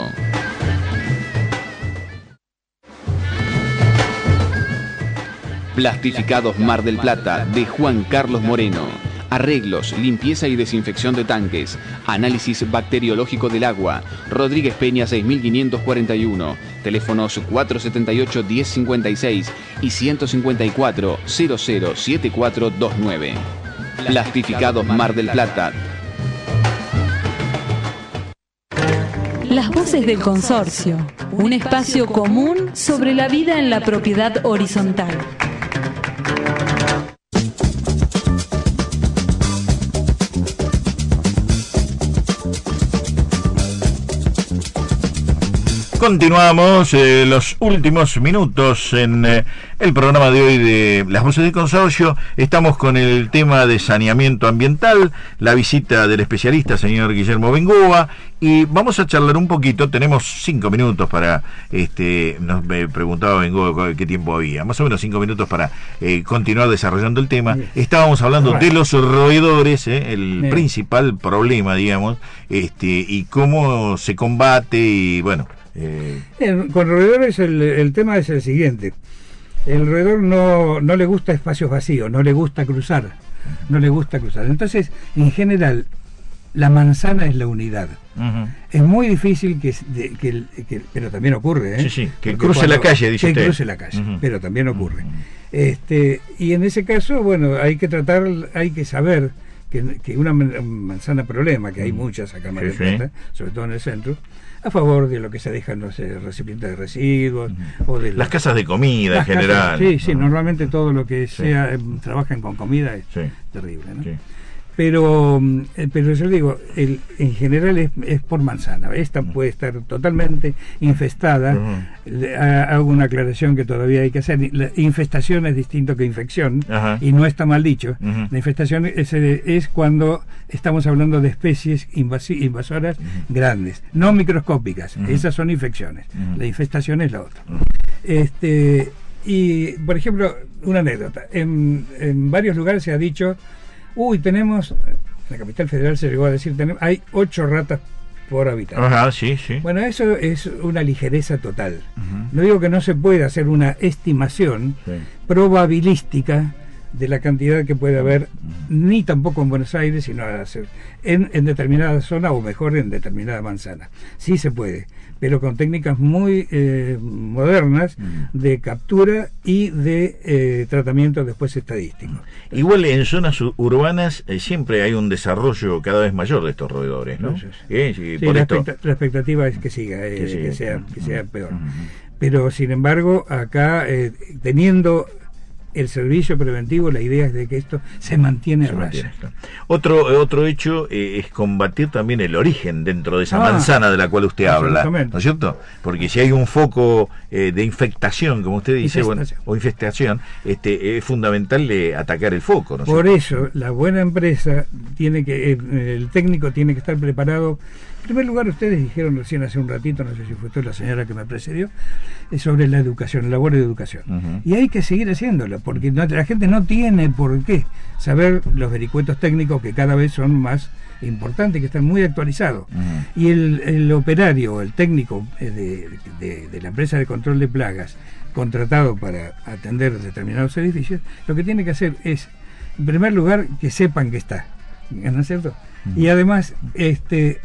Plastificados Mar del Plata, de Juan Carlos Moreno. Arreglos, limpieza y desinfección de tanques. Análisis bacteriológico del agua. Rodríguez Peña seis mil quinientos cuarenta y uno. Teléfonos cuatro setenta y ocho, diez cincuenta y seis y ciento cincuenta y cuatro, cero cero siete cuatro dos nueve. Plastificados Mar del Plata. Las voces del consorcio, un espacio común sobre la vida en la propiedad horizontal. Continuamos eh, los últimos minutos en eh, el programa de hoy de Las Voces del Consorcio. Estamos con el tema de saneamiento ambiental, la visita del especialista, señor Guillermo Bengoa, y vamos a charlar un poquito. Tenemos cinco minutos para, este, nos me preguntaba Bengoa qué tiempo había, más o menos cinco minutos para eh, continuar desarrollando el tema. Estábamos hablando de los roedores, eh, el Bien. principal problema, digamos, este, y cómo se combate, y bueno. Eh... Bien, con roedores el, el tema es el siguiente. El roedor no, no le gusta espacios vacíos, no le gusta cruzar, no le gusta cruzar. Entonces, en general, la manzana es la unidad. Uh-huh. Es muy difícil que, de, que, que, pero también ocurre, ¿eh? Sí, sí, que Porque cruce cuando, la calle, dice que usted. Que cruce la calle, uh-huh. pero también ocurre. Uh-huh. Este, y en ese caso, bueno, hay que tratar, hay que saber que, que una manzana problema, que hay muchas acá en Mar del Plata, sobre todo en el centro, a favor de lo que se deja en los eh, recipientes de residuos, uh-huh. o de las casas de comida en general. Casas, sí, sí, uh-huh. normalmente todo lo que sí. sea eh, trabajan con comida es sí. terrible, ¿no? Sí. Pero, eh, pero yo digo, el, en general es, es por manzana. Esta uh-huh. puede estar totalmente infestada. Uh-huh. Hago una aclaración que todavía hay que hacer. La infestación es distinto que infección, uh-huh. y no está mal dicho. Uh-huh. La infestación es, es cuando estamos hablando de especies invasi- invasoras uh-huh. grandes, no microscópicas. Uh-huh. Esas son infecciones. Uh-huh. La infestación es la otra. Uh-huh. Este, y, por ejemplo, una anécdota. En, en varios lugares se ha dicho... Uy, tenemos, en la capital federal se llegó a decir, tenemos, hay ocho ratas por habitante. Ajá, sí, sí. Bueno, eso es una ligereza total. Uh-huh. No digo que no se pueda hacer una estimación sí. probabilística de la cantidad que puede haber, uh-huh. ni tampoco en Buenos Aires, sino hacer en, en determinada zona, o mejor en determinada manzana. Sí se puede, pero con técnicas muy eh, modernas uh-huh. de captura y de eh, tratamiento después estadístico. Uh-huh. Igual en zonas urbanas eh, siempre hay un desarrollo cada vez mayor de estos roedores, ¿no? Entonces, ¿Eh? Sí, sí, por la, esto... expecta- la expectativa es que siga, eh, que, siga. que sea, que sea peor. Uh-huh. Pero sin embargo, acá eh, teniendo el servicio preventivo, la idea es de que esto se mantiene a raya. Otro, otro hecho eh, es combatir también el origen dentro de esa ah, manzana de la cual usted habla, ¿no es cierto? Porque si hay un foco eh, de infectación, como usted dice, bueno, o infestación, este, es fundamental eh, atacar el foco, ¿no es Por cierto? eso, la buena empresa tiene que, eh, el técnico tiene que estar preparado. En primer lugar, ustedes dijeron recién hace un ratito, no sé si fue usted la señora que me precedió, es sobre la educación, la labor de educación. Uh-huh. Y hay que seguir haciéndola, porque no, la gente no tiene por qué saber los vericuetos técnicos que cada vez son más importantes, que están muy actualizados. Uh-huh. Y el, el operario, el técnico de, de, de la empresa de control de plagas, contratado para atender determinados edificios, lo que tiene que hacer es, en primer lugar, que sepan que está, ¿no es cierto? Uh-huh. Y además, este...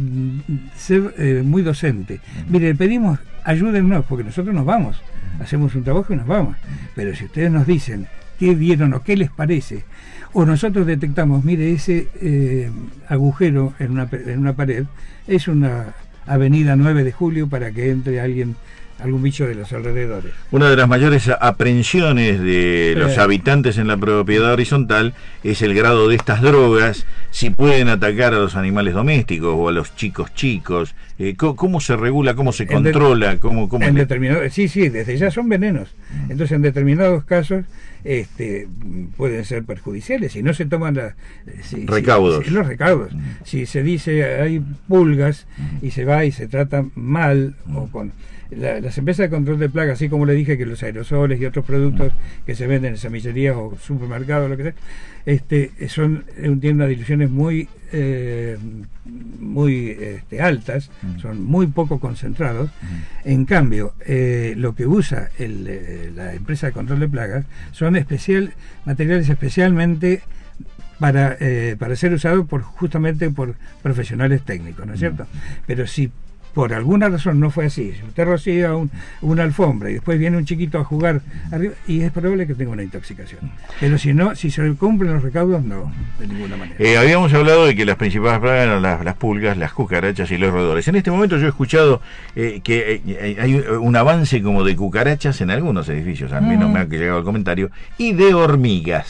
ser eh, muy docente. Mire, pedimos, ayúdennos, porque nosotros nos vamos, hacemos un trabajo y nos vamos, pero si ustedes nos dicen qué vieron o qué les parece, o nosotros detectamos, mire, ese eh, agujero en una, en una pared es una avenida nueve de julio para que entre alguien, algún bicho de los alrededores. Una de las mayores aprensiones de sí. los habitantes en la propiedad horizontal es el grado de estas drogas, si pueden atacar a los animales domésticos o a los chicos chicos, eh, ¿cómo, ¿cómo se regula, cómo se controla? De, cómo, cómo en le... determinado, sí, sí, desde ya son venenos. Entonces, en determinados casos este, pueden ser perjudiciales si no se toman la, si, recaudos. Si, si, los recaudos. Mm. Si se dice hay pulgas mm. y se va y se trata mal mm. o con... La, las empresas de control de plagas, así como le dije que los aerosoles y otros productos que se venden en semillerías o supermercados, lo que sea, este, son tienen unas diluciones muy eh, muy este, altas, son muy poco concentrados. En cambio, eh, lo que usa el, eh, la empresa de control de plagas son especial materiales especialmente para eh, para ser usados por justamente por profesionales técnicos, ¿no es cierto? Pero si por alguna razón no fue así, si usted rocía un, una alfombra y después viene un chiquito a jugar arriba, y es probable que tenga una intoxicación. Pero si no, si se cumplen los recaudos, no, de ninguna manera. Eh, habíamos hablado de que las principales plagas eran las, las pulgas, las cucarachas y los roedores. En este momento yo he escuchado eh, que eh, hay un avance como de cucarachas en algunos edificios, al menos mm. me ha llegado el comentario, y de hormigas.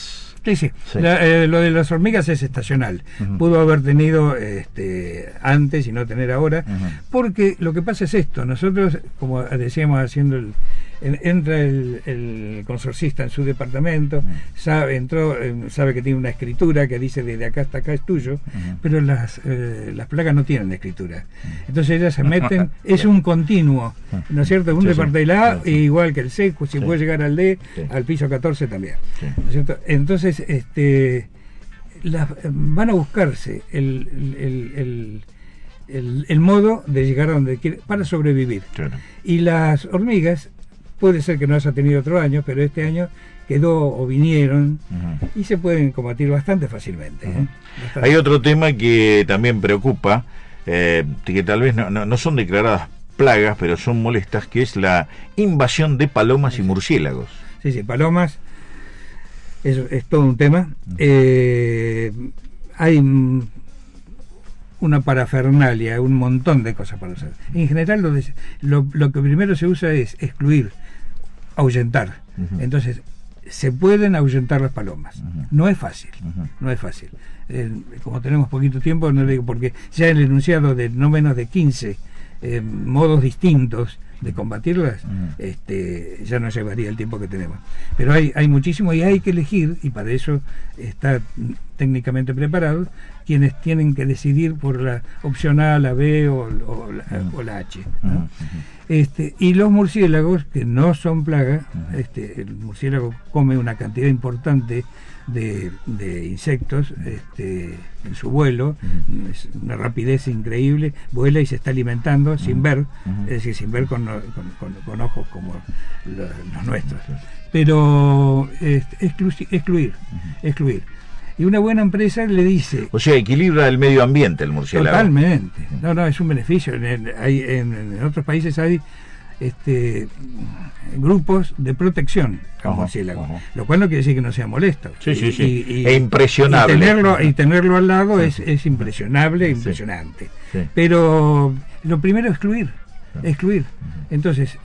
Sí, sí. Sí. La, eh, lo de las hormigas es estacional. Ujú. Pudo haber tenido este, antes y no tener ahora, Ujú. porque lo que pasa es esto. Nosotros, como decíamos, haciendo el, en- entra el, el consorcista en su departamento, Ujú. sabe, entró, eh, sabe que tiene una escritura que dice desde acá hasta acá es tuyo, Ujú. pero las, eh, las plagas no tienen escritura. Entonces ellas se meten, es un continuo, ¿no es cierto? Un Sí, sí. departamento del A, Sí, sí. igual que el C, si Sí. puede llegar al D, Sí. al piso catorce también. Sí. ¿No es cierto? Entonces, este, las- van a buscarse el, el, el, el- el modo de llegar a donde quiere para sobrevivir. Claro. Y las hormigas, puede ser que no haya tenido otro año, pero este año quedó o vinieron Ujú. y se pueden combatir bastante fácilmente. ¿eh? Bastante. Hay otro tema que también preocupa, eh, que tal vez no, no, no son declaradas plagas, pero son molestas, que es la invasión de palomas y murciélagos. Sí, sí, palomas, es, es todo un tema. Eh, hay mm, una parafernalia, un montón de cosas para usar. En general, lo, de- lo, lo que primero se usa es excluir, ahuyentar. Ujú. Entonces, se pueden ahuyentar las palomas. Ujú. No es fácil, Ujú. no es fácil. Eh, como tenemos poquito tiempo, no le digo, porque ya el enunciado de no menos de quince eh, modos distintos de combatirlas, Ujú. este, ya no llevaría el tiempo que tenemos. Pero hay, hay muchísimo y hay que elegir, y para eso está mm, técnicamente preparado, quienes tienen que decidir por la opción A, la B o, o la, Ujú. o la H. ¿no? Ujú. Este, y los murciélagos, que no son plaga, Ujú. este, el murciélago come una cantidad importante de, de insectos este, en su vuelo, Ujú. es una rapidez increíble, vuela y se está alimentando sin ver, Ujú. es decir, sin ver con, con, con- con ojos como lo- los nuestros. Sí. Pero este, exclu- excluir, excluir. Y una buena empresa le dice... O sea, equilibra el medio ambiente el murciélago. Totalmente. No, no, es un beneficio. En, el- hay, en, en otros países hay este, grupos de protección al Ajá, murciélago, ajá. lo cual no quiere decir que no sea molesto. Sí, sí, Y- sí. y- y- E impresionable. Y tenerlo, y tenerlo al lado Sí, es, sí. es impresionable, Sí. impresionante. Sí. Pero lo primero es excluir, Sí. excluir. Entonces,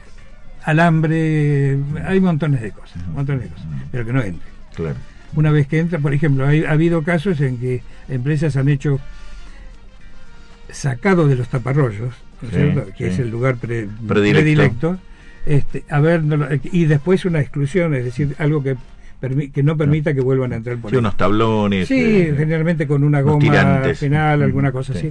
alambre, hay montones de cosas, montones de cosas, pero que no entre. Claro. Una vez que entra, por ejemplo, hay, ha habido casos en que empresas han hecho sacado de los taparrollos, ¿no es Sí, cierto? Que sí. es el lugar pre- Predilecto. predilecto, este, a ver, no lo- y después una exclusión, es decir, algo que, permi- que no permita que vuelvan a entrar por Sí, ahí. unos tablones. Sí, eh, generalmente con una unos goma tirantes. final, Mm, alguna cosa sí. así.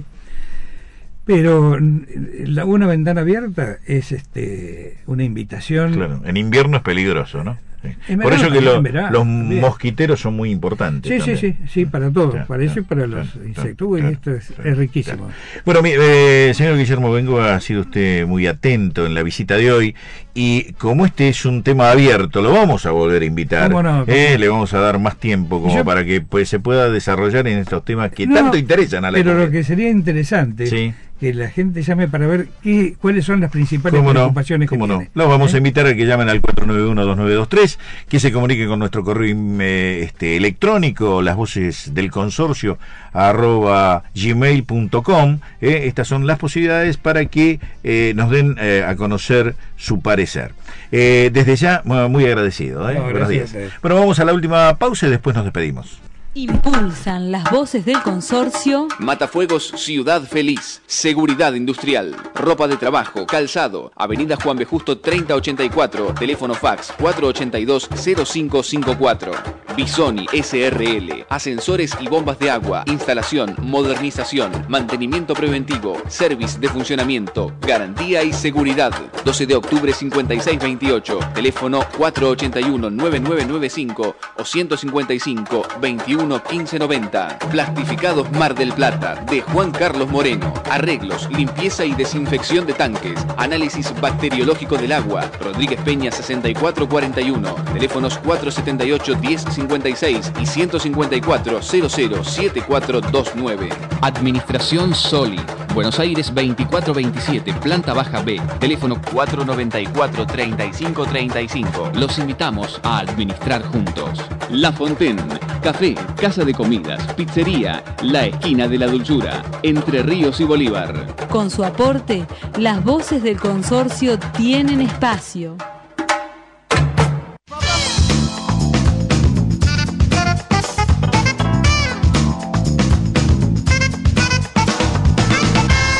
Pero mm, la, una ventana abierta es este una invitación. Claro, en invierno es peligroso, ¿no? Sí. En Por verano eso que también, lo- en verano, los también. mosquiteros son muy importantes. Sí, sí, también. sí, sí, para todo, Claro, para eso y para claro, los claro, insectos. claro, Uy, esto es, claro, es riquísimo. claro. Bueno, mi- eh, señor Guillermo Bengo, ha sido usted muy atento en la visita de hoy y como este es un tema abierto, lo vamos a volver a invitar. ¿Cómo no? Eh, le vamos a dar más tiempo como Yo- para que pues se pueda desarrollar en estos temas que No, tanto interesan a la Pero lo gente. que sería interesante Sí. que la gente llame para ver qué, cuáles son las principales ¿Cómo no? preocupaciones ¿Cómo que no? tiene. Los vamos ¿Eh? a invitar a que llamen al cuatro nueve uno, dos nueve dos tres, que se comuniquen con nuestro correo eh, este, electrónico, las voces del consorcio, arroba gmail punto com. Eh, estas son las posibilidades para que eh, nos den eh, a conocer su parecer. Eh, desde ya, bueno, muy agradecido. ¿eh? No, Buenos gracias días. a ustedes. Bueno, vamos a la última pausa y después nos despedimos. Impulsan las voces del consorcio. Matafuegos Ciudad Feliz, Seguridad Industrial, Ropa de Trabajo, Calzado, Avenida Juan B. Justo treinta ochenta y cuatro, teléfono fax cuatro ochenta y dos cero cinco cinco cuatro. Bisoni S R L, ascensores y bombas de agua, instalación, modernización, mantenimiento preventivo, service de funcionamiento, garantía y seguridad. doce de octubre cincuenta y seis veintiocho, teléfono cuatro ochenta y uno nueve nueve nueve cinco o ciento cincuenta y cinco veintiuno quince noventa. Plastificados Mar del Plata, de Juan Carlos Moreno. Arreglos, limpieza y desinfección de tanques. Análisis bacteriológico del agua. Rodríguez Peña sesenta y cuatro cuarenta y uno. Teléfonos cuatro setenta y ocho diez cincuenta y seis y ciento cincuenta y cuatro cero cero siete cuatro dos nueve. Administración Soli. Buenos Aires veinticuatro veintisiete, planta baja B. Teléfono cuatro noventa y cuatro treinta y cinco treinta y cinco. Los invitamos a administrar juntos. La Fontaine. Café, casa de comidas, pizzería, la esquina de la dulzura, Entre Ríos y Bolívar. Con su aporte, las voces del consorcio tienen espacio.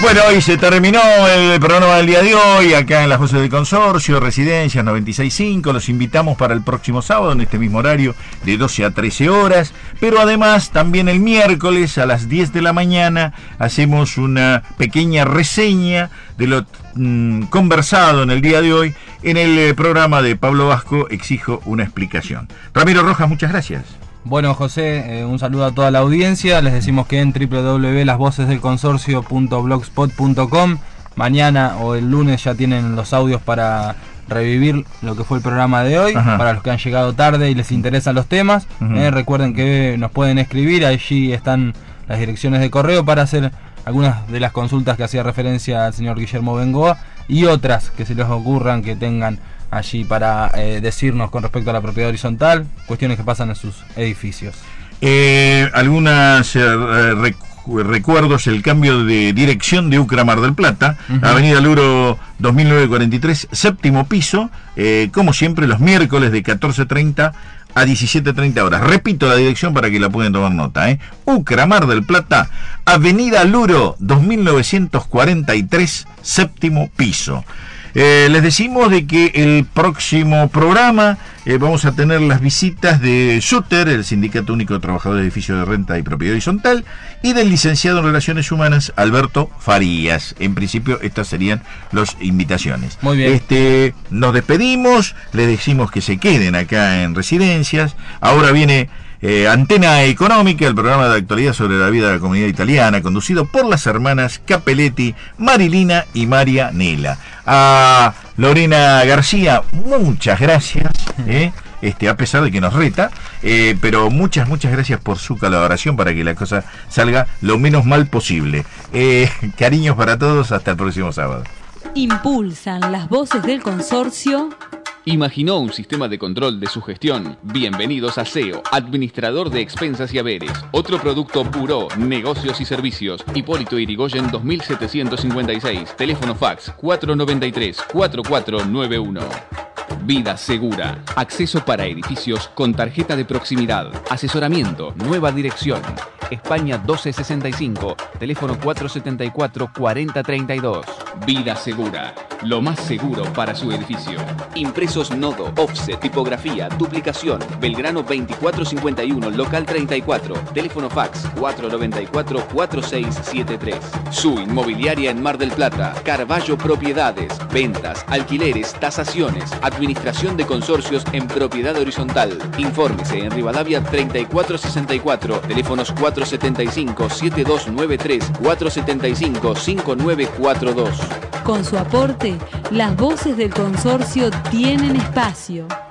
Bueno, hoy se terminó el programa del día de hoy, acá en las Voces del Consorcio, Residencias noventa y seis punto cinco. Los invitamos para el próximo sábado, en este mismo horario, de doce a trece horas. Pero además, también el miércoles a las diez de la mañana, hacemos una pequeña reseña de lo mmm, conversado en el día de hoy en el eh, programa de Pablo Vasco, Exijo una explicación. Ramiro Rojas, muchas gracias. Bueno, José, eh, un saludo a toda la audiencia. Les decimos que en doble u doble u doble u punto las voces del consorcio punto blogspot punto com mañana o el lunes ya tienen los audios para revivir lo que fue el programa de hoy. Ajá. Para los que han llegado tarde y les interesan los temas, eh, recuerden que nos pueden escribir, allí están las direcciones de correo para hacer algunas de las consultas que hacía referencia al señor Guillermo Bengoa y otras que se les ocurran que tengan allí para eh, decirnos con respecto a la propiedad horizontal, cuestiones que pasan en sus edificios. Eh, algunas eh, recu recuerdos, el cambio de dirección de Ucra Mar del Plata, uh-huh. Avenida Luro dos mil novecientos cuarenta y tres, séptimo piso, eh, como siempre los miércoles de catorce treinta a diecisiete treinta horas. Repito la dirección para que la puedan tomar nota, ¿eh? Ucra Mar del Plata, Avenida Luro dos mil novecientos cuarenta y tres, séptimo piso. Eh, les decimos de que el próximo programa eh, vamos a tener las visitas de SUTER, el Sindicato Único de Trabajadores de Edificios de Renta y Propiedad Horizontal, y del licenciado en Relaciones Humanas, Alberto Farías. En principio, estas serían las invitaciones. Muy bien. Este, nos despedimos, les decimos que se queden acá en Residencias. Ahora viene Eh, Antena Económica, el programa de actualidad sobre la vida de la comunidad italiana, conducido por las hermanas Capelletti, Marilina y María Nela. A Lorena García, muchas gracias, eh, este, a pesar de que nos reta, eh, pero muchas, muchas gracias por su colaboración para que la cosa salga lo menos mal posible. Eh, cariños para todos, hasta el próximo sábado. Impulsan las voces del consorcio. ¿Imaginó un sistema de control de su gestión? Bienvenidos a S E O, Administrador de Expensas y Haberes. Otro producto Buró, Negocios y Servicios. Hipólito Yrigoyen dos mil setecientos cincuenta y seis. Teléfono fax cuatro noventa y tres, cuarenta y cuatro noventa y uno. Vida Segura. Acceso para edificios con tarjeta de proximidad. Asesoramiento. Nueva dirección. España doce sesenta y cinco. Teléfono cuatro setenta y cuatro, cuarenta treinta y dos. Vida Segura. Lo más seguro para su edificio. Impresos Nodo, Offset, Tipografía, Duplicación. Belgrano veinticuatro cincuenta y uno, local treinta y cuatro. Teléfono fax cuatro noventa y cuatro, cuarenta y seis setenta y tres. Su inmobiliaria en Mar del Plata. Carballo Propiedades. Ventas, alquileres, tasaciones. Administración de consorcios en propiedad horizontal. Infórmese en Rivadavia treinta y cuatro sesenta y cuatro. Teléfonos cuatro setenta y cinco, setenta y dos noventa y tres, cuatro setenta y cinco, cincuenta y nueve cuarenta y dos. Con su aporte, las voces del consorcio tienen espacio.